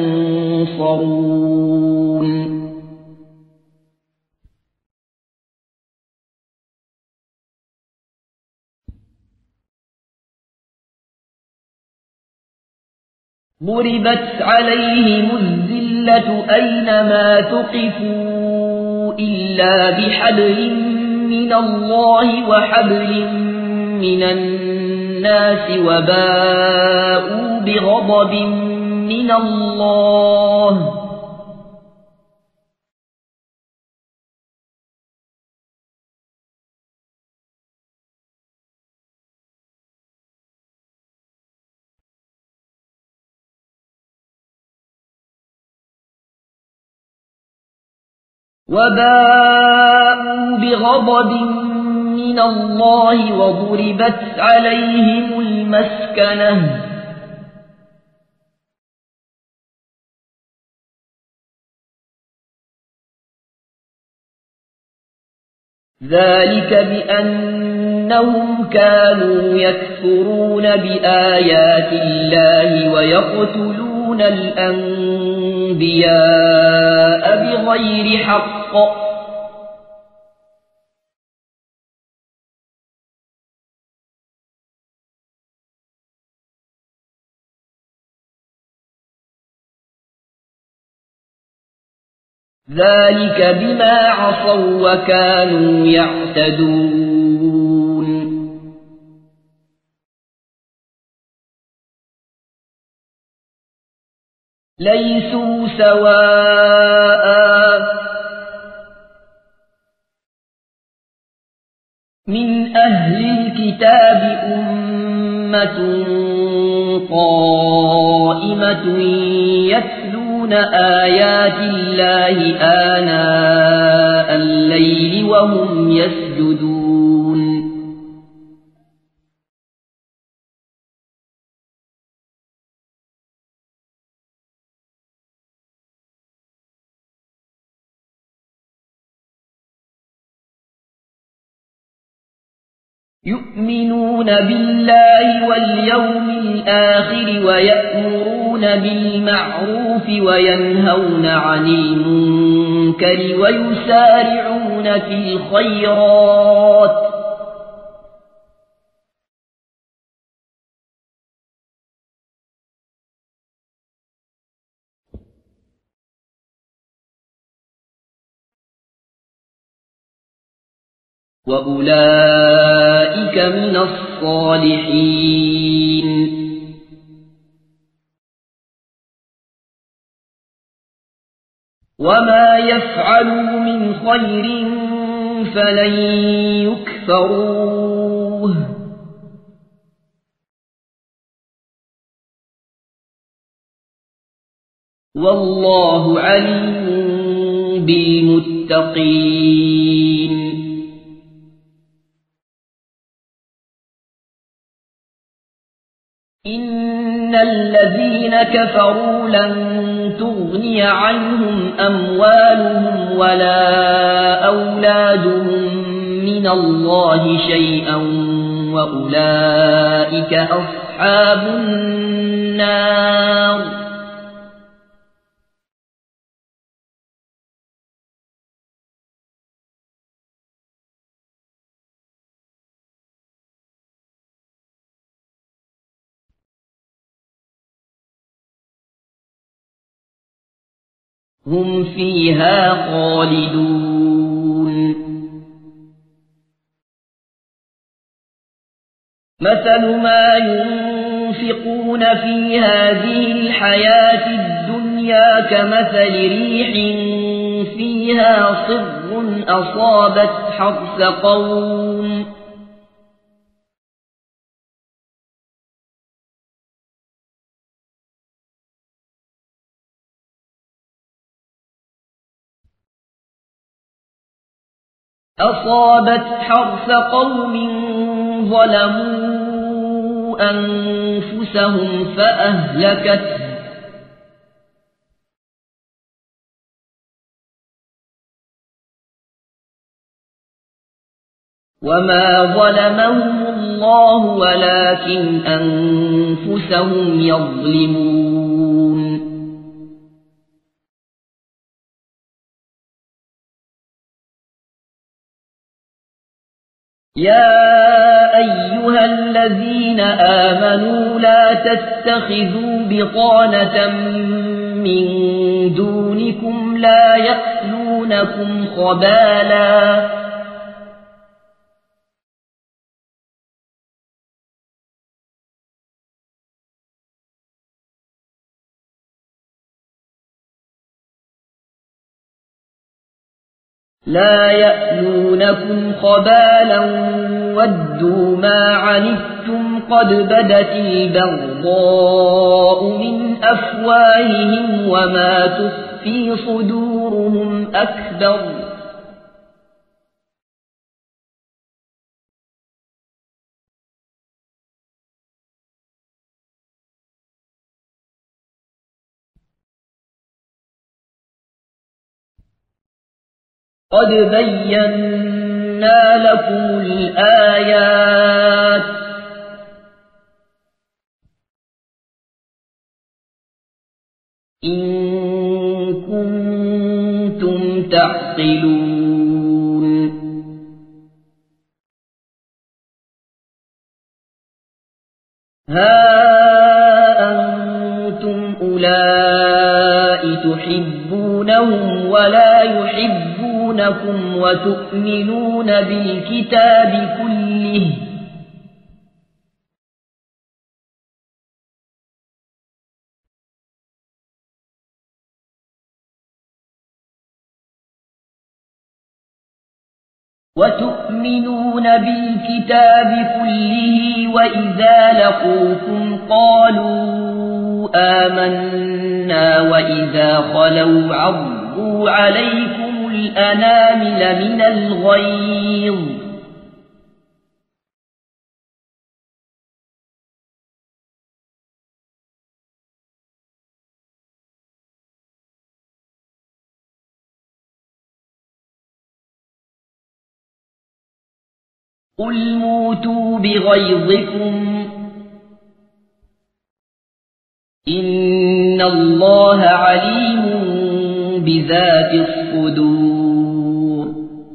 ينصرون ضربت عليهم الذلة أينما ثقفوا إلا بحبل من الله وحبل من الناس وباءوا بغضب من الله وضربت عليهم المسكنة ذلك بأنهم كانوا يكفرون بآيات الله ويقتلون الأنبياء بغير حق ذلك بما عصوا وكانوا يعتدون ليسوا سواء من أهل الكتاب أمة قائمة يتلون آيات الله آناء الليل وهم يسجدون يؤمنون بالله واليوم الآخر ويأمرون بالمعروف وينهون عن المنكر ويسارعون في الخيرات وأولئك من الصالحين وما يفعلوا من خير فلن يكفروه والله عليم بالمتقين إن الذين كفروا لن تغني عنهم أموالهم ولا أولادهم من الله شيئا وأولئك أصحاب النار هم فيها خالدون مثل ما ينفقون في هذه الحياة الدنيا كمثل ريح فيها صر أصابت حرث قوم ظلموا أنفسهم فأهلكته وما ظلمهم الله ولكن أنفسهم يظلمون يا أيها الذين آمنوا لا تتخذوا بطانة من دونكم لا يألونكم خبالا ودوا ما عنتم قد بدت البغضاء من أفواههم وما تخفي صدورهم أكبر قد بينا لكم الآيات إن كنتم تعقلون ها أنتم أولئك تحبونهم ولا يحبونكم وتؤمنون بالكتاب كله وإذا لقوكم قالوا آمنا وإذا خلوا عضوا عليكم الأنامل من الغيظ قل موتوا بغيظكم إن الله عليم بذات الصدور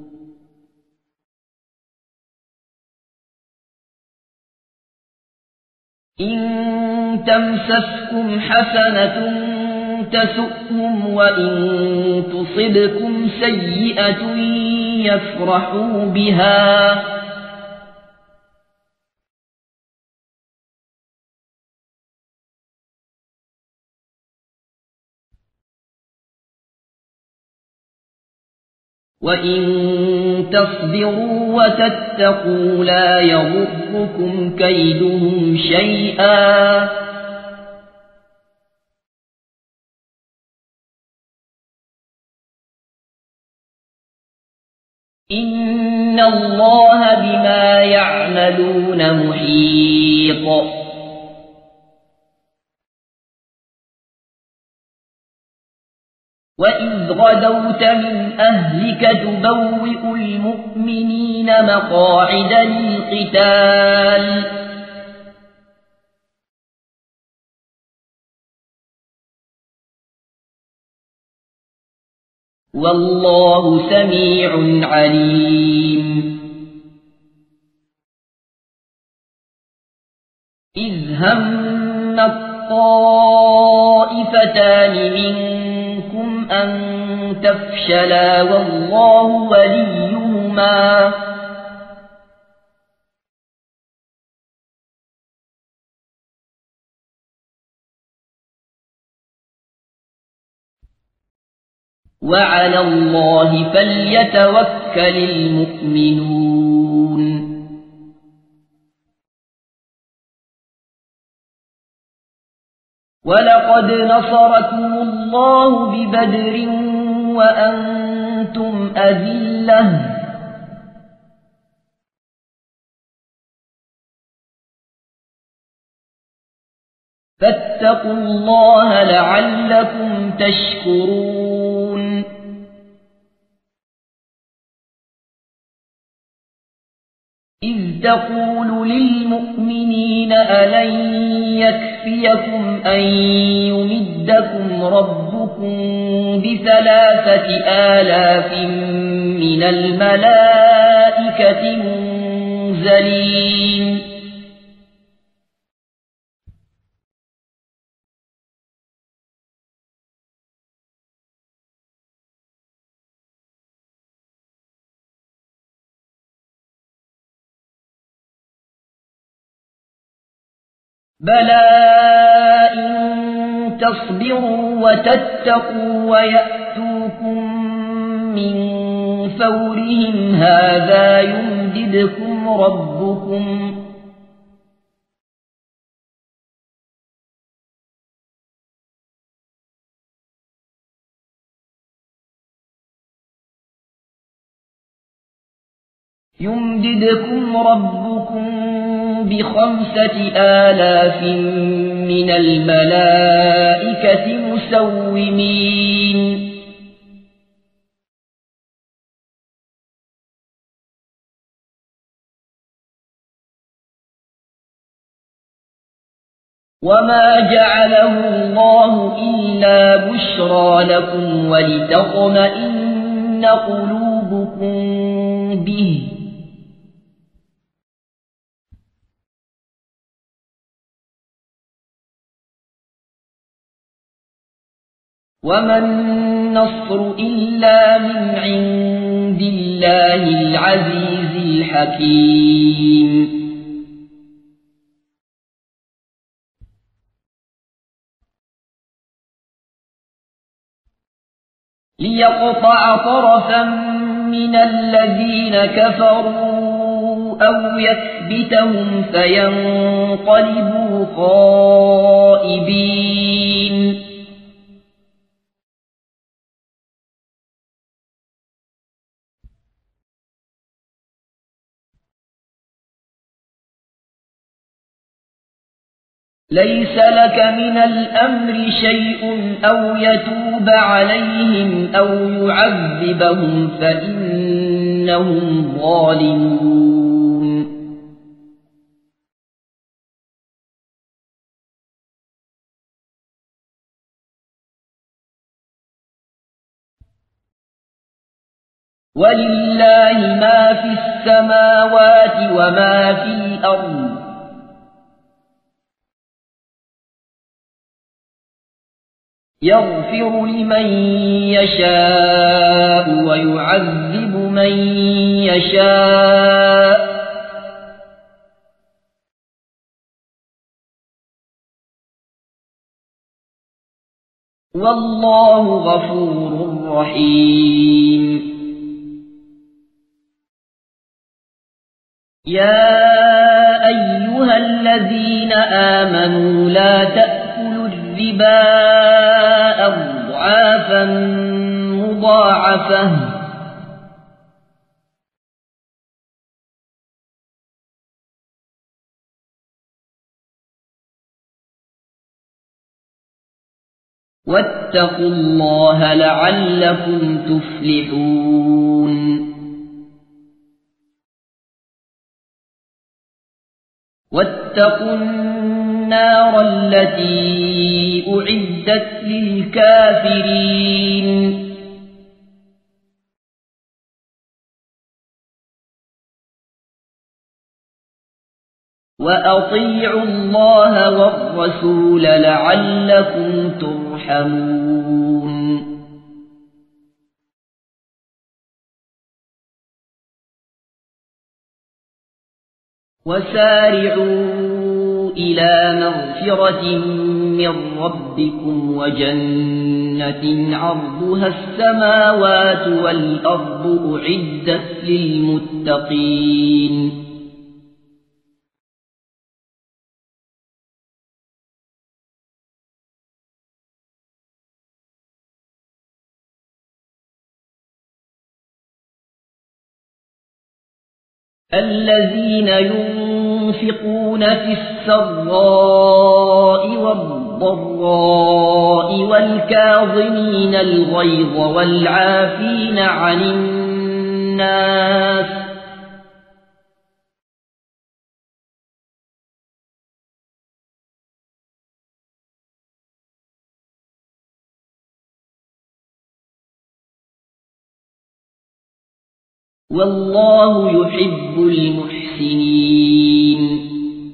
إن تمسسكم حسنة تسؤهم وإن تصبكم سيئة يفرحوا بها وإن تصبروا وتتقوا لا يضركم كيدهم شيئا إن الله بما يعملون محيط وإذ غدوت من أهلك تبوئ المؤمنين مقاعد للقتال والله سميع عليم إذ هم الطائفتان منكم أن تفشلا والله وليهما وعلى الله فليتوكل المؤمنون ولقد نصركم الله ببدر وأنتم أذلة فاتقوا الله لعلكم تشكرون إذ تقول للمؤمنين ألن يكفيكم أن يمدكم ربكم ب3,000 من الملائكة منزلين بلى إن تصبروا وتتقوا ويأتوكم من فورهم هذا يمددكم ربكم ب5,000 من الملائكة مسومين وما جعله الله إلا بشرى لكم ولتطمئن قلوبكم به وما النصر إلا من عند الله العزيز الحكيم ليقطع طرفا من الذين كفروا أو يكبتهم فينقلبوا خائبين ليس لك من الأمر شيء أو يتوب عليهم أو يعذبهم فإنهم ظالمون ولله ما في السماوات وما في الأرض يغفر لمن يشاء ويعذب من يشاء والله غفور رحيم يا أيها الذين آمنوا لا تأكلوا الربا أضعافا مضاعفة واتقوا الله لعلكم تفلحون واتقوا النار التي أعدت للكافرين وأطيعوا الله والرسول لعلكم ترحمون وسارعوا إلى مغفرة من ربكم وجنة عرضها السماوات والأرض أعدت للمتقين الذين ينفقون ينفقون في السراء والضراء والكاظمين الغيظ والعافين عن الناس والله يحب المحسنين.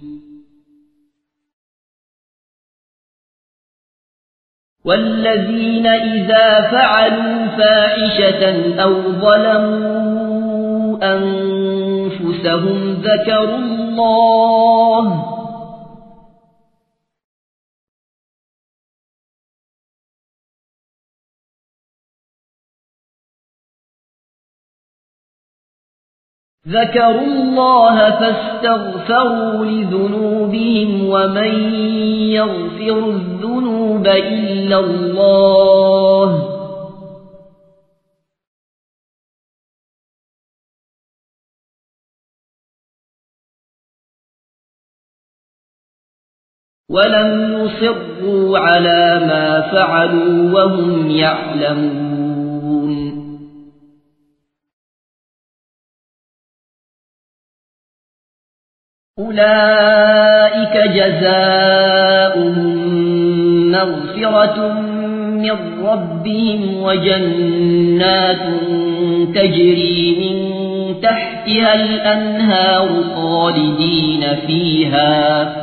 والذين إذا فعلوا فاحشة أو ظلموا أنفسهم ذكروا الله فاستغفروا لذنوبهم ومن يغفر الذنوب إلا الله ولم يصروا على ما فعلوا وهم يعلمون. أولئك جزاؤهم مغفرة من ربهم وجنات تجري من تحتها الأنهار خالدين فيها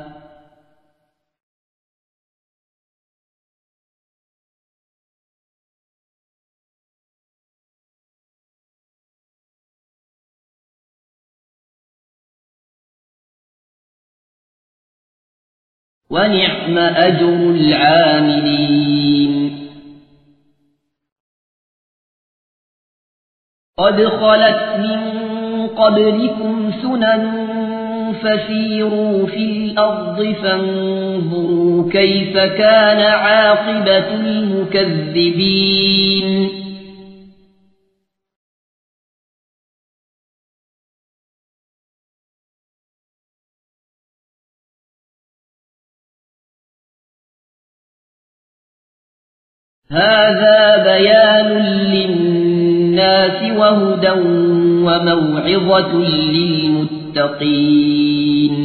ونعم أجر العاملين. قد خلت من قبلكم سنن فسيروا في الأرض فانظروا كيف كان عاقبة المكذبين. هذا بيان للناس وهدى وموعظة للمتقين.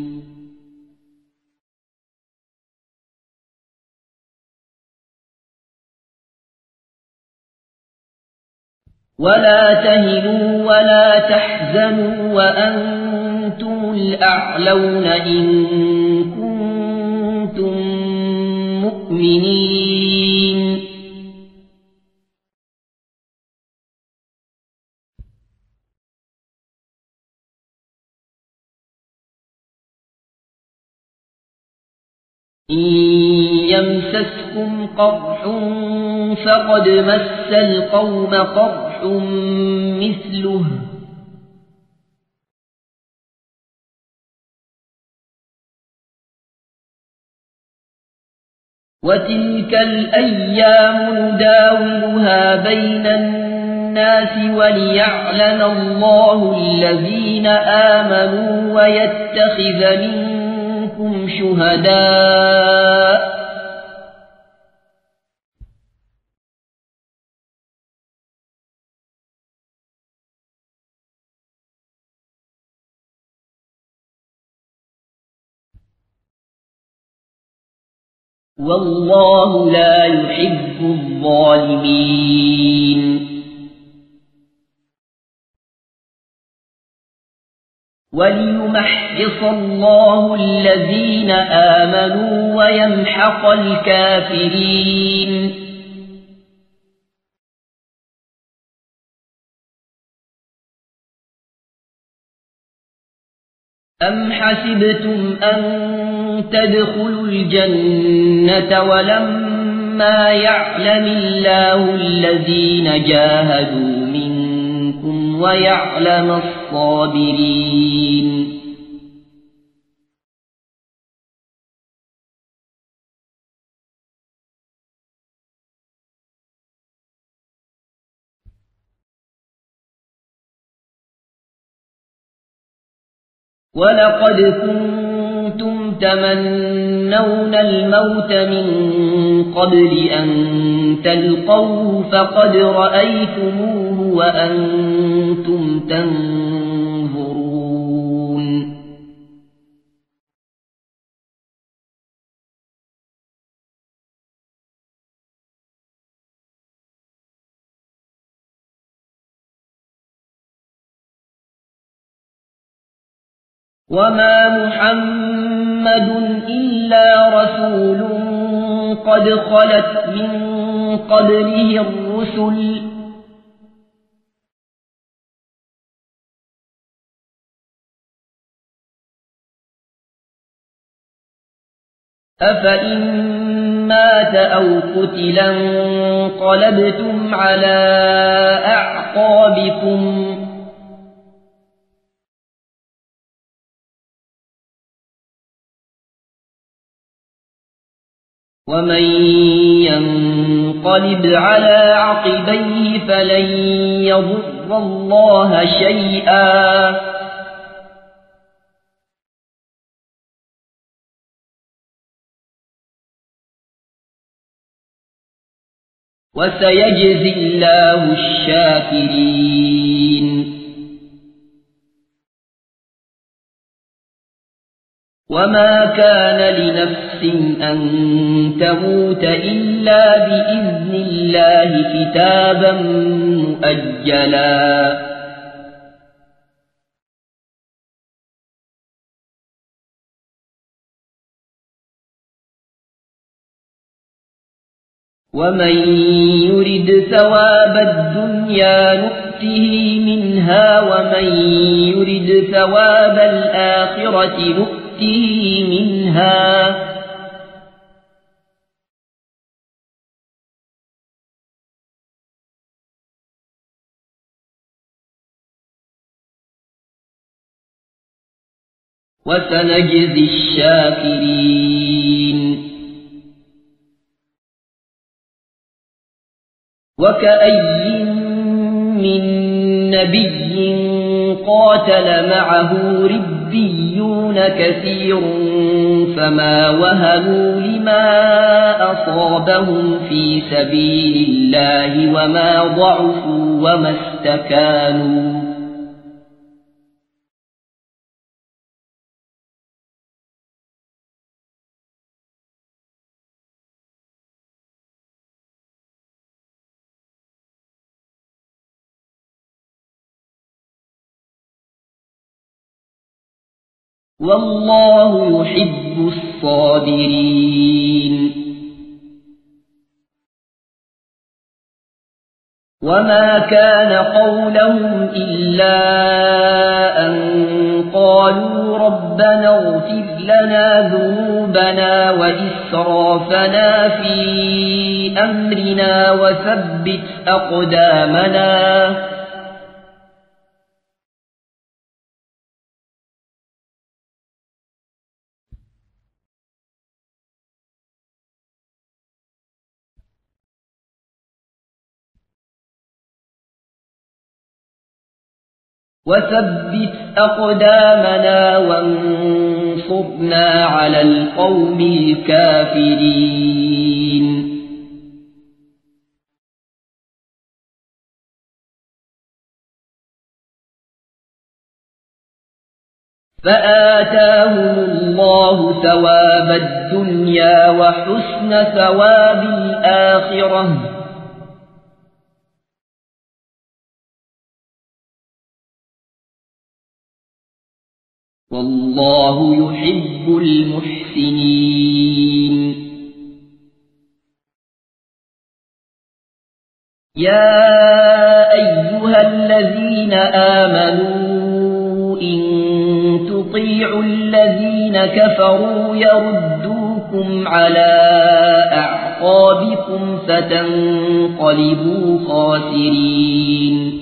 ولا تهنوا ولا تحزنوا وأنتم الأعلون إن كنتم مؤمنين. إن يمسسكم قرح فقد مس القوم قرح مثله وتلك الأيام نداولها بين الناس وليعلم الله الذين آمنوا ويتخذ منكم شهداء والله لا يحب الظالمين. وليمحص الله الذين آمنوا ويمحق الكافرين. أم حسبتم أن تدخلوا الجنة ولما يعلم الله الذين جاهدوا منكم ويعلم الصابرين. ولقد كنتم تمنون الموت من قبل أن تلقوه فقد رأيتموه وأنتم تنظرون وما محمد إلا رسول قد خلت من قبله الرسل أفإن مات أو قتلا انقلبتم على أعقابكم ومن ينقلب على عقبيه فلن يضر الله شيئا وسيجزي الله الشاكرين وما كان لنفس أن تموت إلا بإذن الله كتابا مؤجلا ومن يرد ثواب الدنيا نؤته منها ومن يرد ثواب الآخرة نؤته منها وسنجزي الشاكرين وكأي من نبي قاتل معه ربيون كثير فما وهنوا لما أصابهم في سبيل الله وما ضعفوا وما استكانوا والله يحب الصابرين وما كان قولهم إلا أن قالوا ربنا اغفر لنا ذنوبنا وإسرافنا في أمرنا وثبت أقدامنا وانصرنا على القوم الكافرين فآتاهم الله ثواب الدنيا وحسن ثواب الآخرة والله يحب المحسنين يا أيها الذين آمنوا إن تطيعوا الذين كفروا يردوكم على أعقابكم فتنقلبوا خاسرين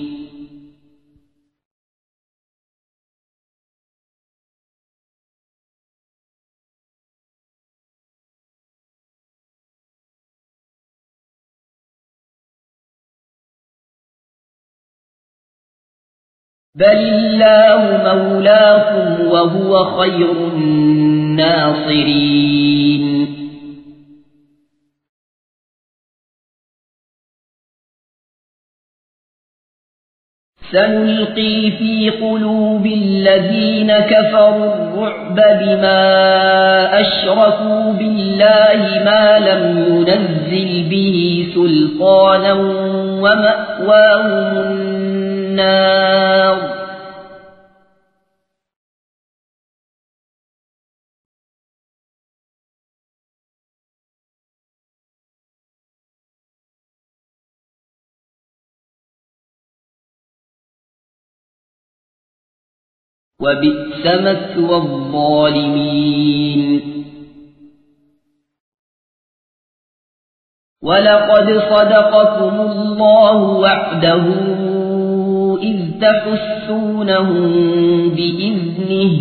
بل الله مولاكم وهو خير الناصرين سنلقي في قلوب الذين كفروا الرعب بما أشركوا بالله ما لم ينزل به سلطانا ومأواهم النار وبئس مثوى الظالمين ولقد صدقكم الله وعده إذ تحسونهم بإذنه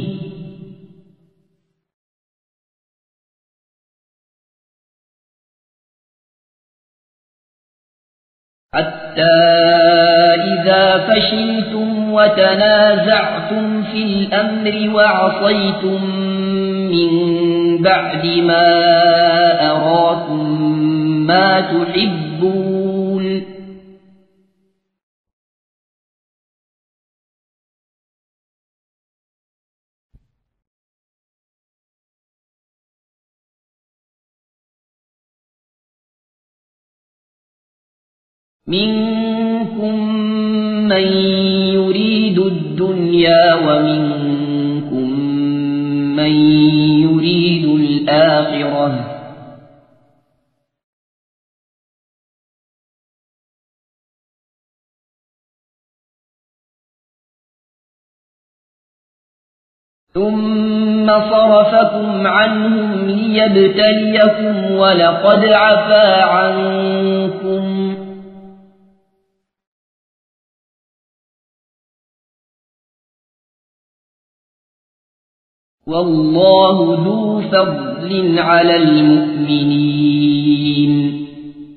حتى إذا فشلتم وتنازعتم في الأمر وعصيتم من بعد ما أراكم ما تحبون منكم من يريد الدنيا ومنكم من يريد الآخرة ثم صرفكم عنهم ليبتليكم ولقد عفا عنكم والله ذو فضل على المؤمنين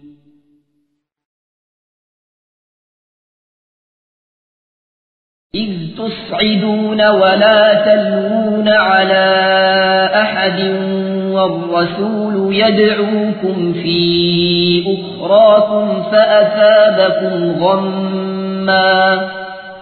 إذ تصعدون ولا تلوون على أحد والرسول يدعوكم في أخراكم فأثابكم غمّا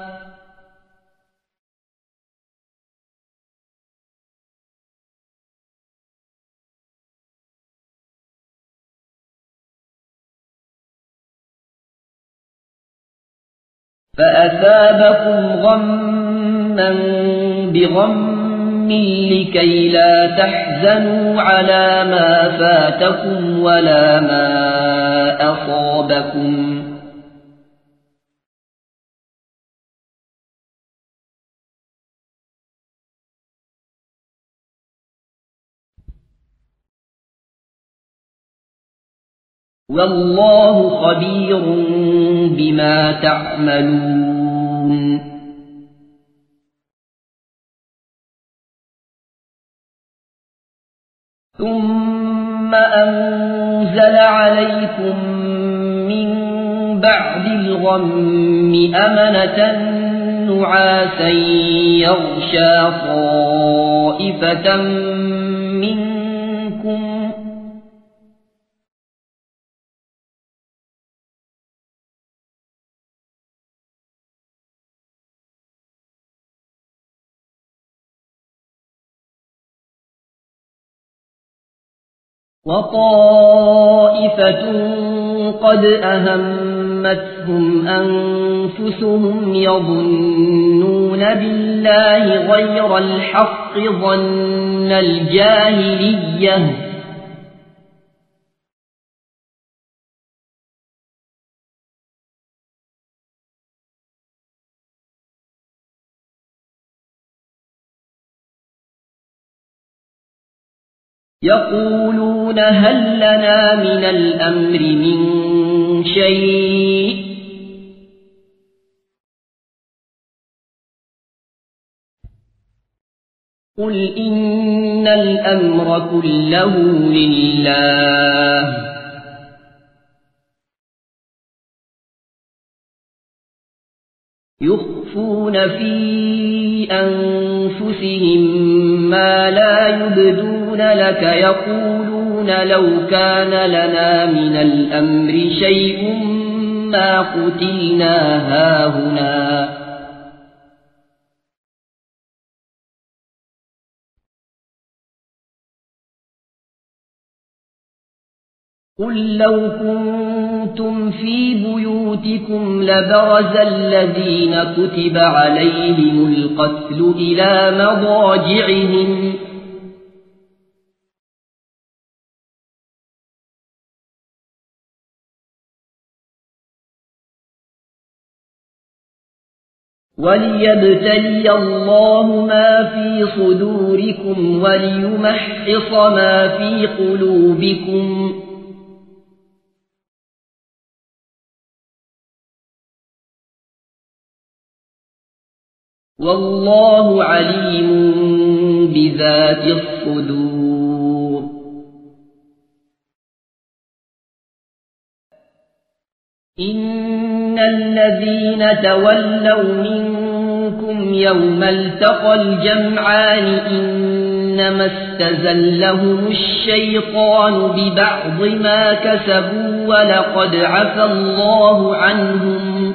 بغم لكي لا تحزنوا على ما فاتكم ولا ما أصابكم والله خبير بما تعملون ثم أنزل عليكم من بعد الغم أمنة نعاسا يغشى طائفة منكم وطائفة قد أهمتهم أنفسهم يظنون بالله غير الحق ظن الجاهلية يقولون هل لنا من الأمر من شيء قل إن الأمر كله لله يخفون في أنفسهم ما لا يبدون لك يقولون لو كان لنا من الأمر شيء ما قتلنا هاهنا قل لو كنتم في بيوتكم لبرز الذين كتب عليهم القتل إلى مضاجعهم وليبتلي الله ما في صدوركم وليمحص ما في قلوبكم والله عليم بذات الصدور إن الذين تولوا منكم يوم التقى الجمعان إنما استزلهم الشيطان ببعض ما كسبوا ولقد عفى الله عنهم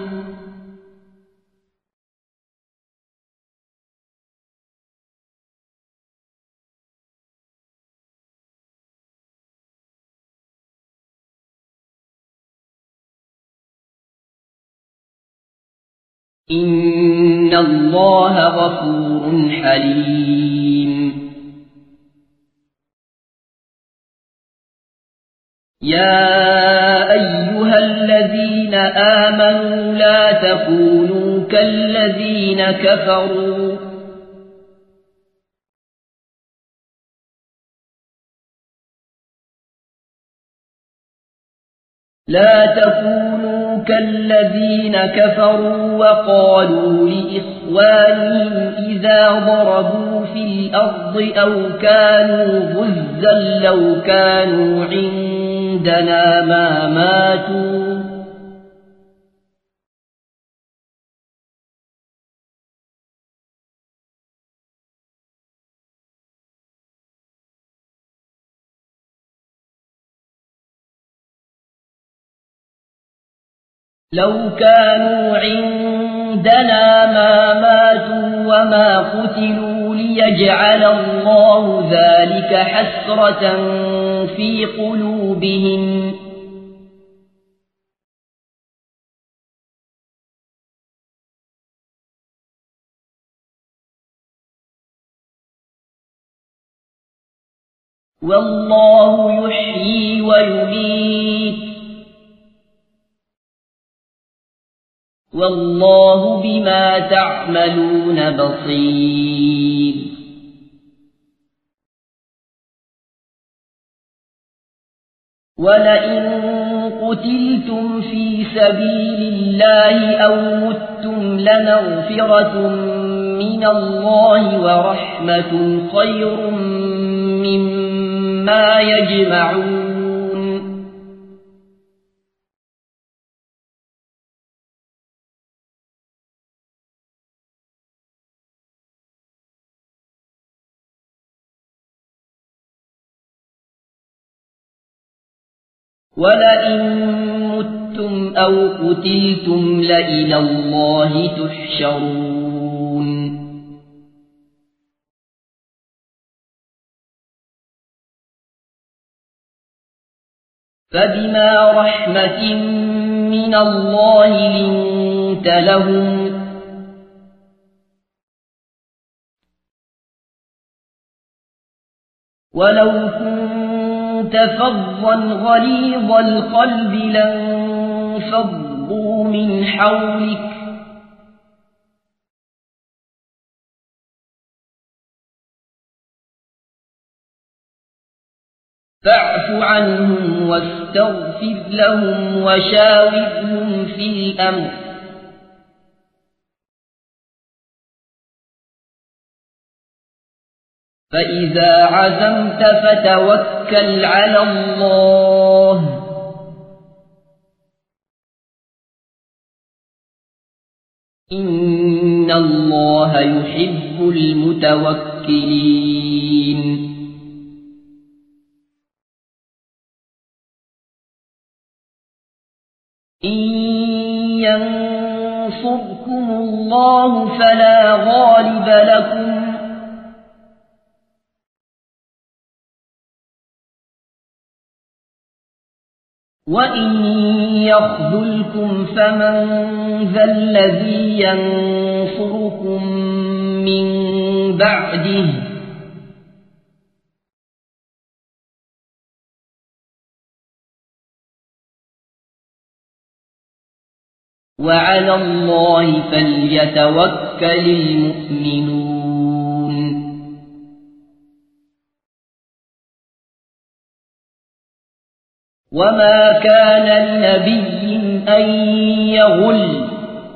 إن الله غفور حليم يا أيها الذين آمنوا لا تكونوا كالذين كفروا كالذين كفروا وقالوا لإخوانهم إذا ضربوا في الأرض أو كانوا غزا لو كانوا عندنا ما ماتوا وما قتلوا ليجعل الله ذلك حسرة في قلوبهم والله يحيي ويميت والله بما تعملون بصير ولئن قتلتم في سبيل الله أو متم لمغفرة من الله ورحمة خير مما يجمعون ولئن متم أو قتلتم لإلى الله تحشرون فبما رحمة من الله لنت لهم ولو كنت فظا غليظ القلب لانفضوا من حولك فاعف عنهم واستغفر لهم وشاورهم في الأمر فإذا عزمت فتوكل على الله إن الله يحب المتوكلين إن ينصركم الله فلا غالب لكم وإن يخذلكم فمن ذا الذي ينصركم من بعده وعلى الله فليتوكل المؤمنون وما كان لنبي أن يغل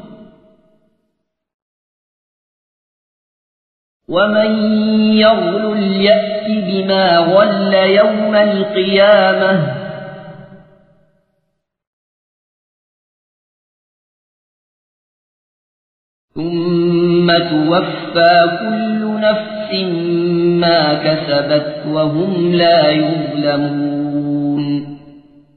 ومن يغل يأت بما غل يوم القيامة ثم توفى كل نفس ما كسبت وهم لا يظلمون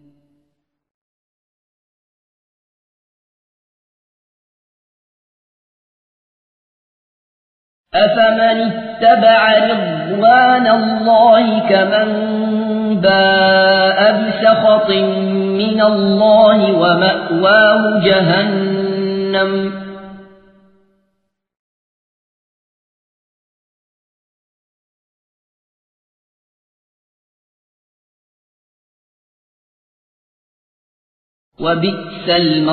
أفمن اتبع رضوان الله كمن باء بسخط من الله ومأواه جهنم وبئس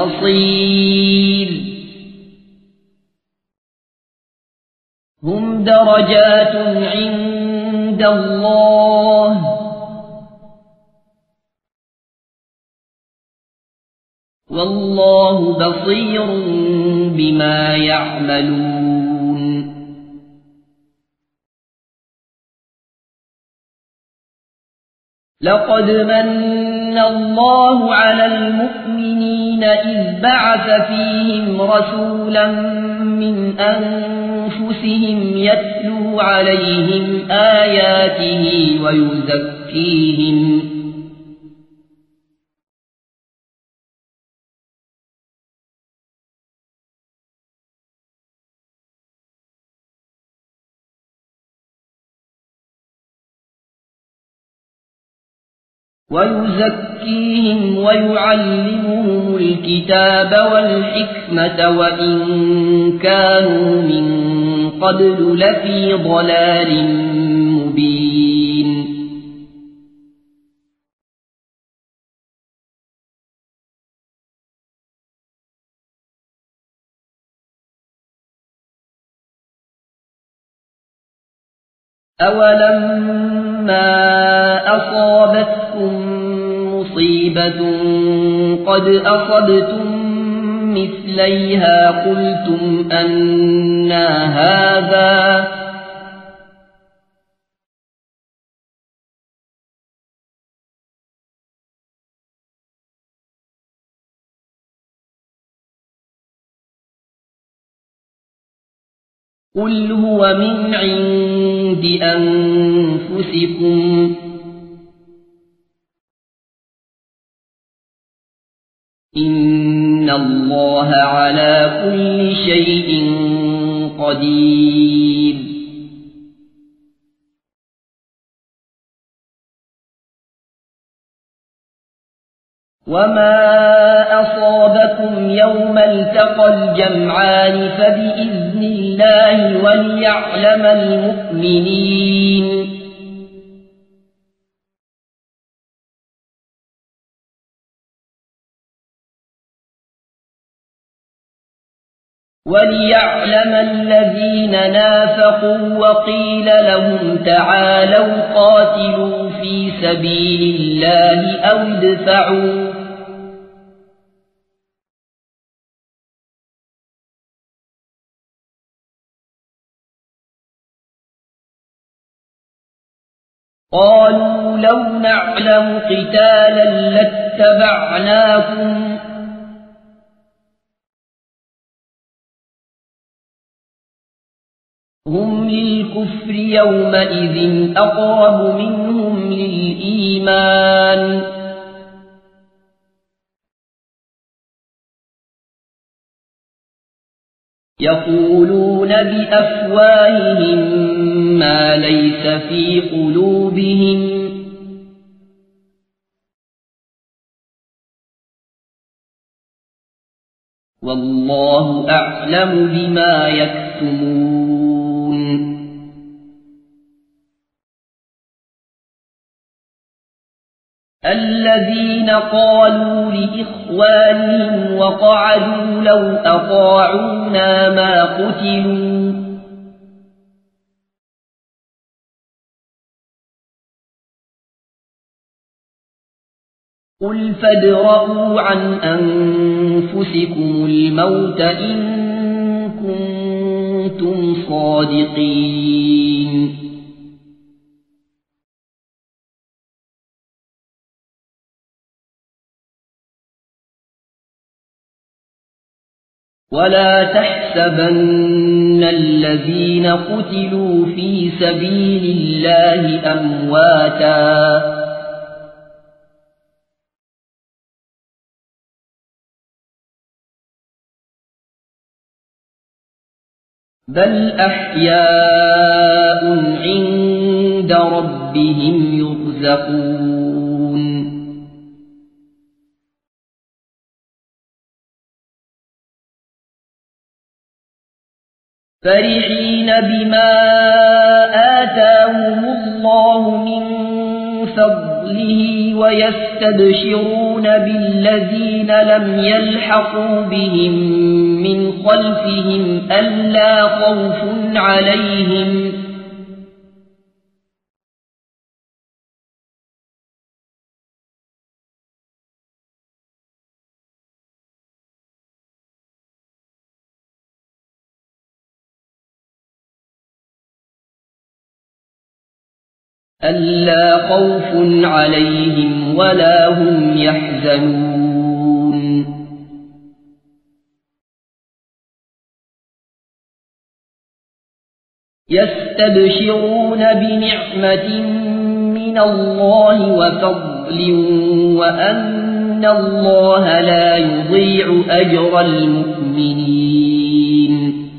المصير هم درجات عند الله والله بصير بما يعملون لقد من الله على المؤمنين إذ بعث فيهم رسولا من أنفسهم يتلو عليهم آياته ويزكيهم ويعلمهم الكتاب والحكمة وإن كانوا من قبل لفي ضلال مبين أولما أصابتكم مصيبة قد أصبتم مثليها قلتم أنى هذا قل هو من عند أنفسكم إن الله على كل شيء قدير وما أصابكم يوم التقى الجمعان فبإذن الله وليعلم المؤمنين وليعلم الذين نافقوا وقيل لهم تعالوا قاتلوا في سبيل الله أو ادفعوا قالوا لو نعلم قتالا لاتبعناكم هم للكفر يومئذ أقرب منهم للإيمان يقولون بأفواههم ما ليس في قلوبهم والله أعلم بما يكتمون الذين قالوا لإخوانهم وقعدوا لو أطاعونا ما قتلوا قل فادرءوا عن أنفسكم الموت إن كنتم صادقين ولا تحسبن الذين قتلوا في سبيل الله أمواتا بل أحياء عند ربهم يرزقون فرحين بما آتاهم الله من فضله ويستبشرون بالذين لم يلحقوا بهم من خلفهم ألا خوف عليهم ولا هم يحزنون يستبشرون بنعمة من الله وفضل وأن الله لا يضيع أجر المؤمنين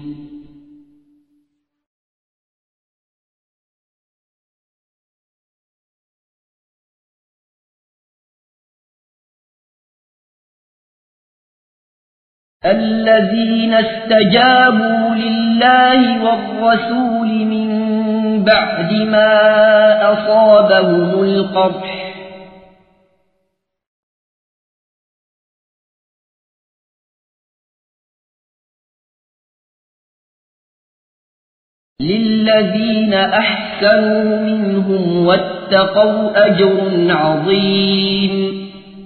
الذين استجابوا لله والرسول من بعد ما أصابهم القرح للذين أحسنوا منهم واتقوا أجر عظيم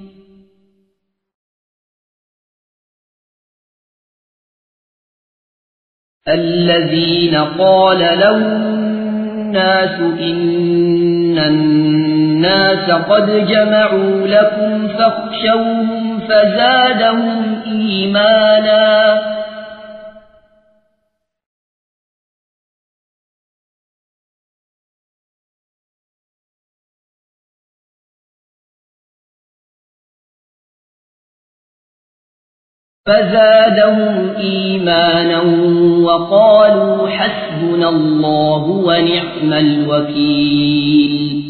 الذين قال لهم الناس إن الناس قد جمعوا لكم فاخشوهم فزادهم إيمانا وقالوا حسبنا الله ونعم الوكيل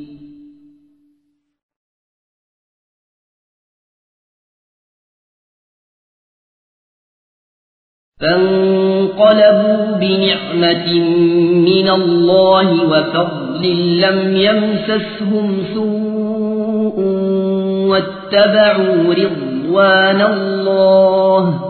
فانقلبوا بنعمة من الله وفضل لم يمسسهم سوء واتبعوا رضوان الله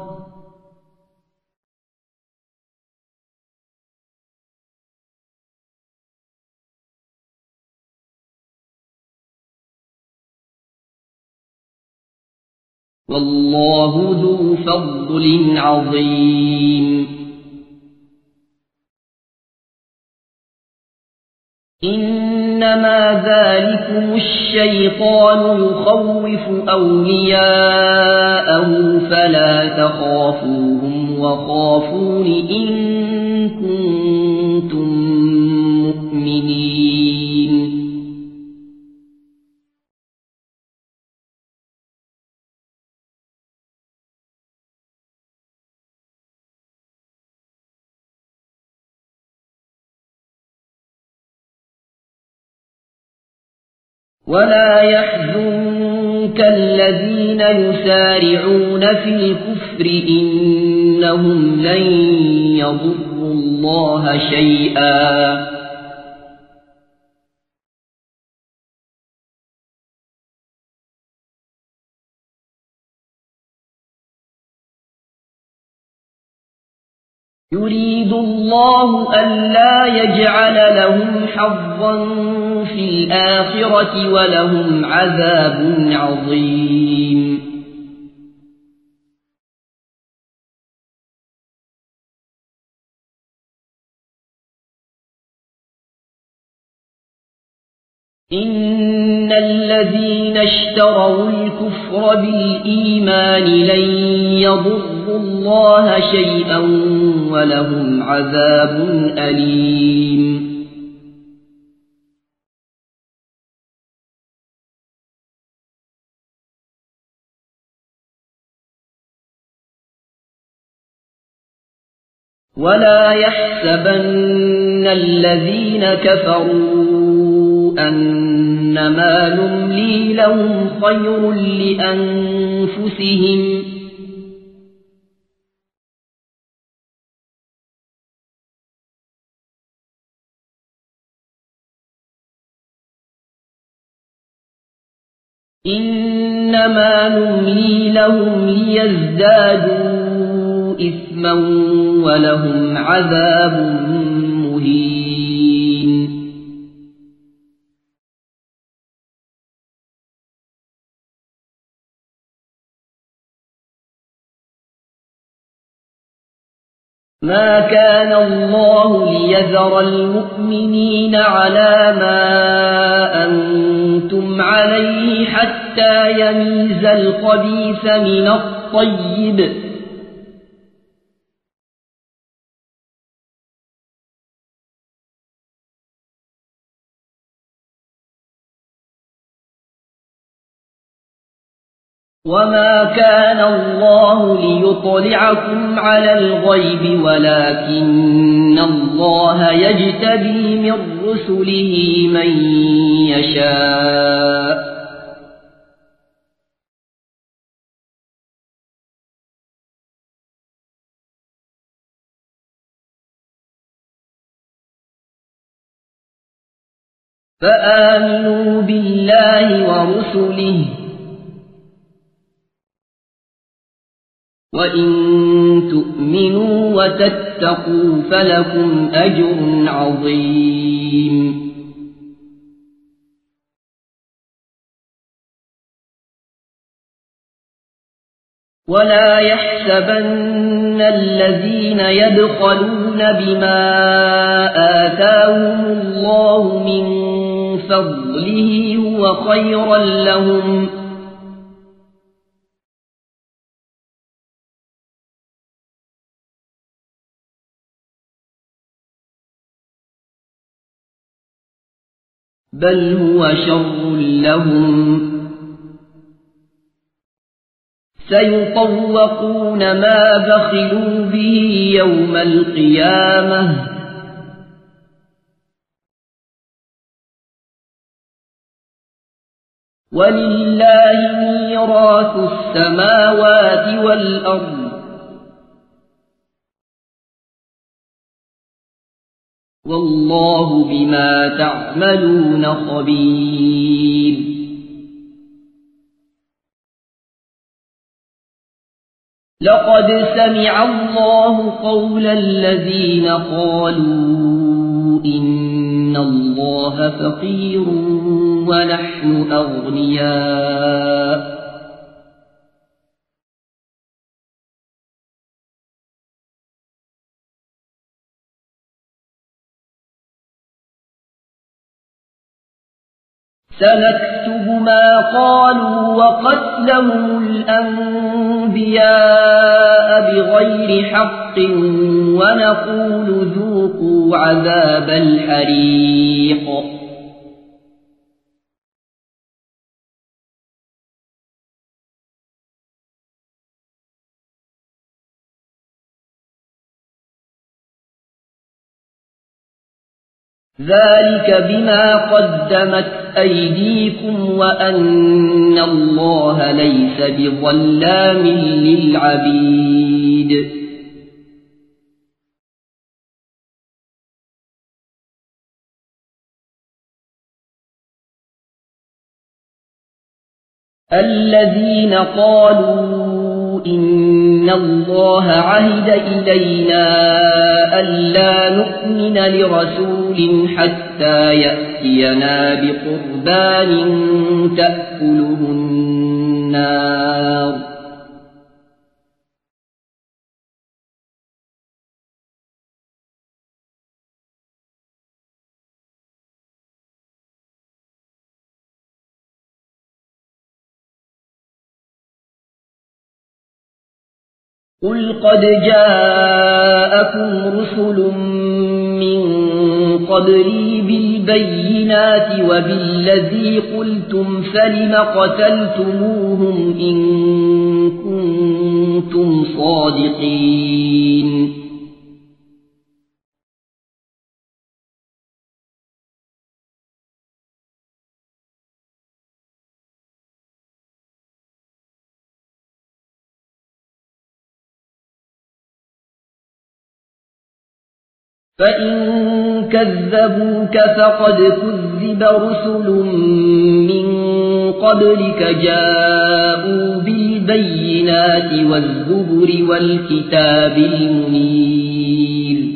والله ذو فضل عظيم إنما ذلكم الشيطان يخوف أولياءه فلا تخافوهم وخافون إن كنتم مؤمنين. ولا يحزنك الذين يسارعون في الكفر إنهم لن يضروا الله شيئا يريد الله ألا يجعل لهم حظا في الآخرة ولهم عذاب عظيم. إن الذين اشتروا الكفر بالإيمان لن يضروا الله شيئا ولهم عذاب أليم. ولا يحسبن الذين كفروا أنما نملي لهم خير لأنفسهم إنما نملي لهم ليزدادوا إثما ولهم عذاب مهين. ما كان الله ليذر المؤمنين على ما أنتم عليه حتى يميز الخبيث من الطيب وما كان الله ليطلعكم على الغيب ولكن الله يجتبي من رسله من يشاء فآمنوا بالله ورسله وإن تؤمنوا وتتقوا فلكم أجر عظيم. ولا يحسبن الذين يبخلون بما آتاهم الله من فضله هو خيرا لهم بل هو شر لهم سيطوقون ما بخلوا به يوم القيامة ولله ميراث السماوات والأرض والله بما تعملون خبير. لقد سمع الله قول الذين قالوا إن الله فقير ونحن أغنياء سنكتب ما قالوا وقتلهم الأنبياء بغير حق ونقول ذوقوا عذاب الحريق ذلك بما قدمت أيديكم وأن الله ليس بظلام للعبيد الذين قالوا إن الله عهد إلينا ألا نؤمن لرسول حتى يأتينا بقربان تأكله النار قل قد جاءكم رسل من قبلي بالبينات وبالذي قلتم فلم قتلتموهم إن كنتم صادقين فإن كذبوك فقد كذب رسل من قبلك جاءوا بالبينات والزبر والكتاب المنير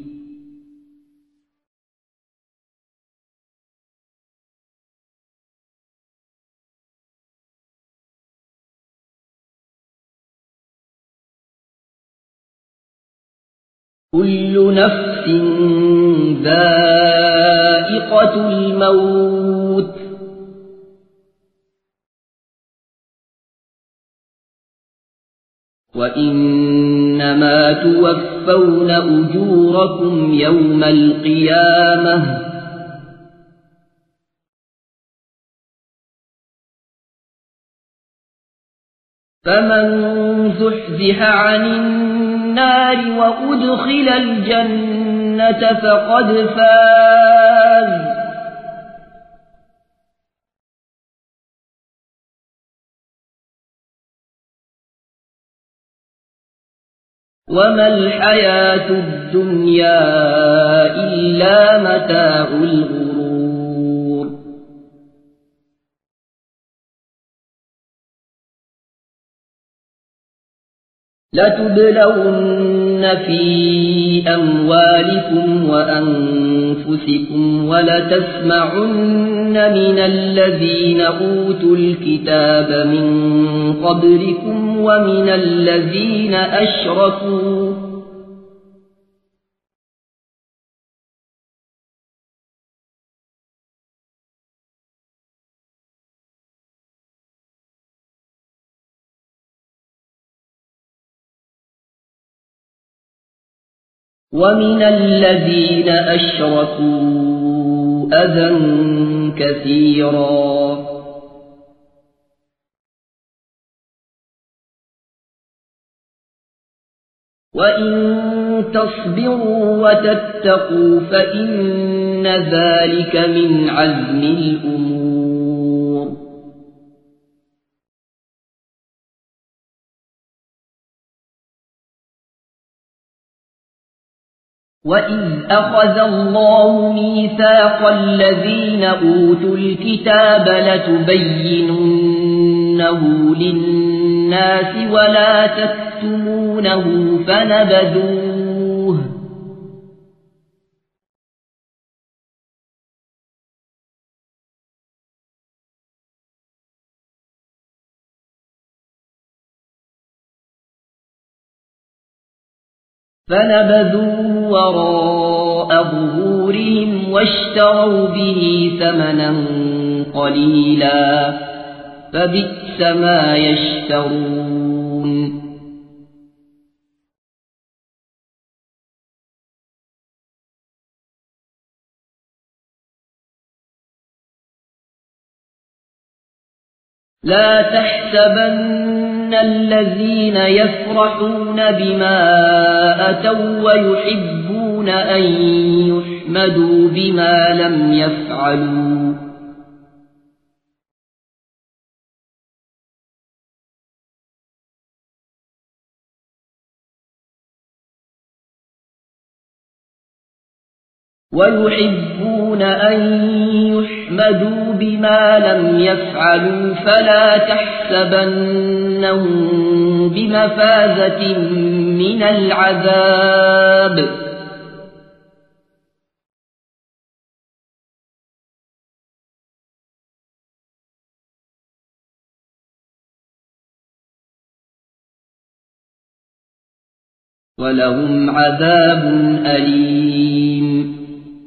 كل نفس ذائقة الموت وإنما توفون أجوركم يوم القيامة فمن زحزح عن النار وأدخل الجنة فقد فاز وما الحياة الدنيا إلا متاع الغرور لتبلون في أموالكم وأنفسكم ولتسمعن من الذين أوتوا الكتاب من قبلكم ومن الذين أشركوا أذى كثيرا وإن تصبروا وتتقوا فإن ذلك من عزم الأمور وإذ أخذ الله ميثاق الذين أوتوا الكتاب لتبيننه للناس ولا تكتمونه فنبذوه وراء ظهورهم واشتروا به ثمنا قليلا فبئس ما يشترون لا تحسبن الذين يفرحون بما أتوا ويحبون أن يحمدوا بما لم يفعلوا فلا تحسبنهم بمفازة من العذاب ولهم عذاب أليم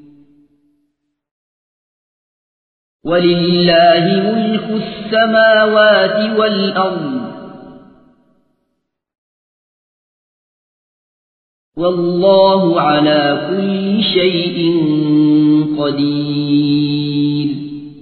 ولله ملك السماوات والأرض والله على كل شيء قدير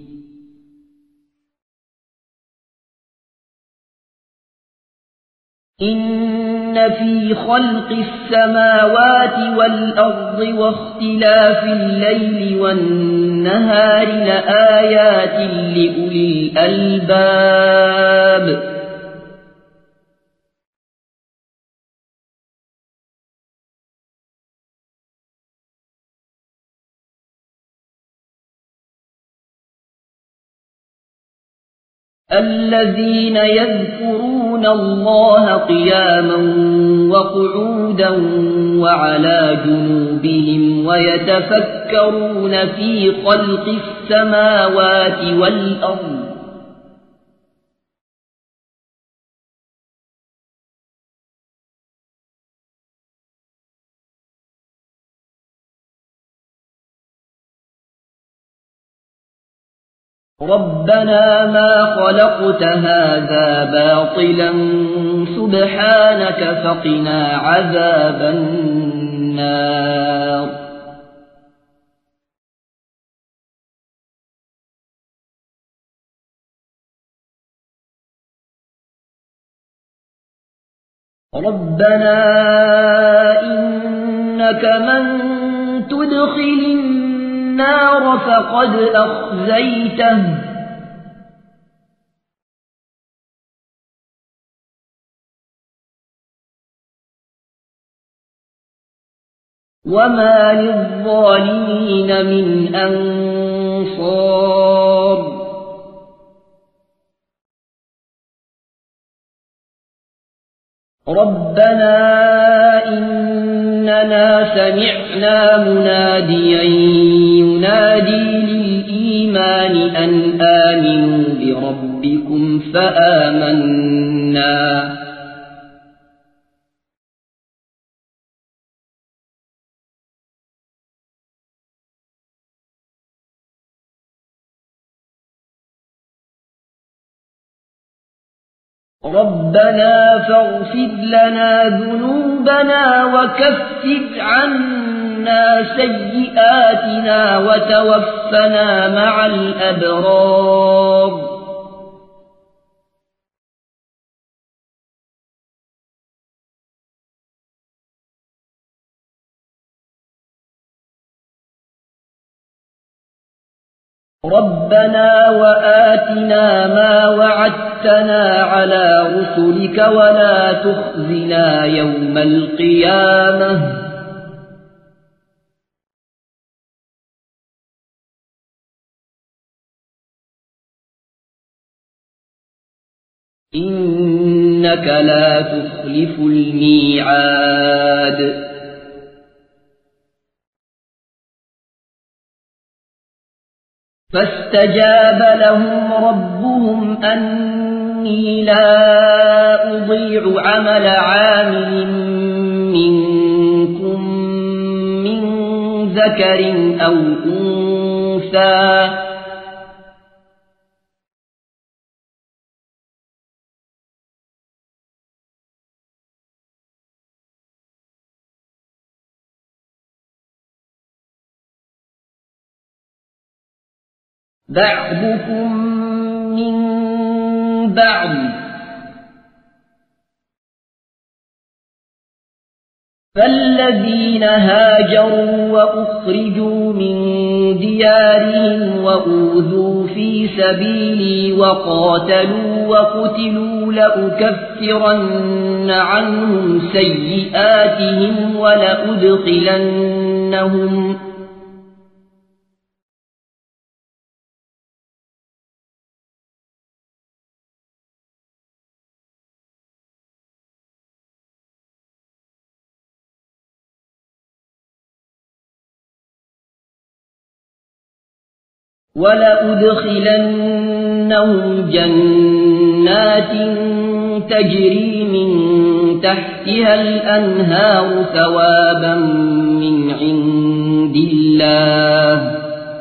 إن في خلق السماوات والأرض واختلاف الليل والنهار لآيات لأولي الألباب الذين يذكرون الله قياما وقعودا وعلى جنوبهم ويتفكرون في خلق السماوات والأرض ربنا ما خلقت هذا باطلا سبحانك فقنا عذاب النار ربنا إنك من تدخل النار فقد أخزيته وما للظالمين من أنصار ربنا إننا سمعنا مناديا ينادي للإيمان أن آمنوا بربكم فآمنا ربنا فاغفر لنا ذنوبنا وكفر عنا سيئاتنا وتوفنا مع الأبرار ربنا وآتنا ما وعدتنا على رسلك ولا تخزنا يوم القيامة إنك لا تخلف الميعاد فاستجاب لهم ربهم أني لا أضيع عمل عامل منكم من ذكر أو أنثى بعضكم من بعد فالذين هاجروا وأخرجوا من ديارهم وأوذوا في سبيلي وقاتلوا وقتلوا لأكفرن عنهم سيئاتهم ولأدخلنهم جنات تجري من تحتها الأنهار ثوابا من عند الله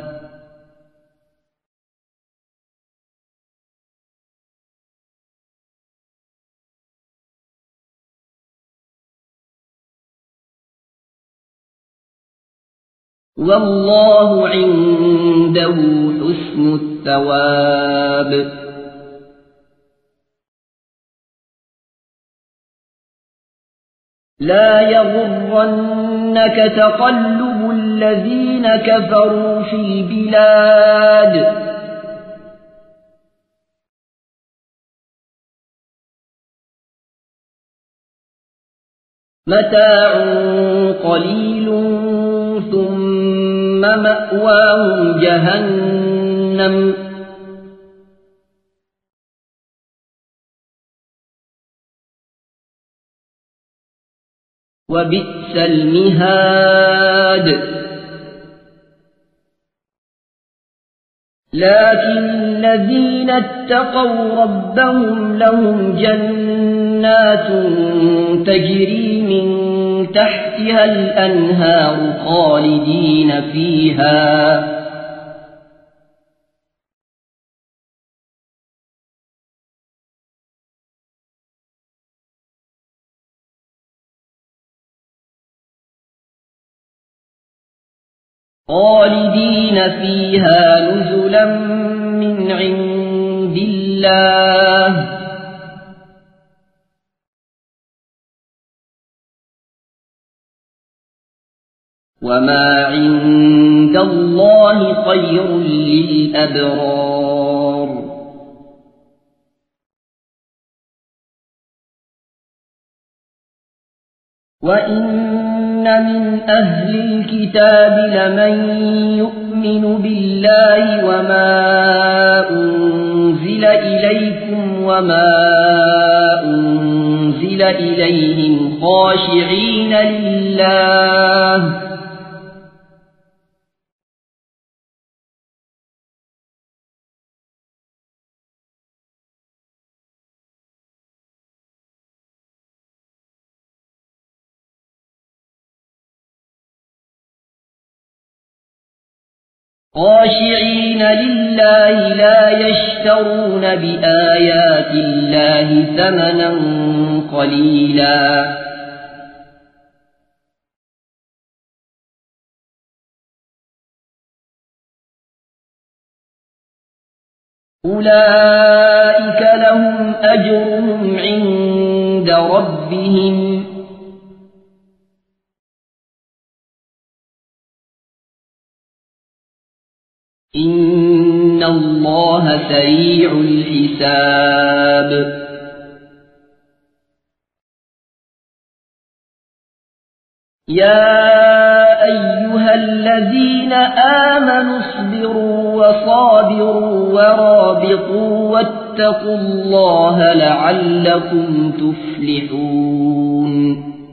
والله عنده حسن الثواب. لا يغرنك تقلب الذين كفروا في البلاد متاع قليل ثم مأواهم جهنم وبئس المهاد. لكن الذين اتقوا ربهم لهم جنات تجري من تحتها الأنهار خالدين فيها نزلا من عند الله وما عند الله خير للأبرار. وإن من أهل الكتاب لمن يؤمن بالله وما أنزل إليكم وما أنزل إليهم خاشعين لله لا يشترون بآيات الله ثمنا قليلا أولئك لهم أجرهم عند ربهم إن الله سريع الحساب. يا أيها الذين آمنوا اصبروا وصابروا ورابطوا واتقوا الله لعلكم تفلحون.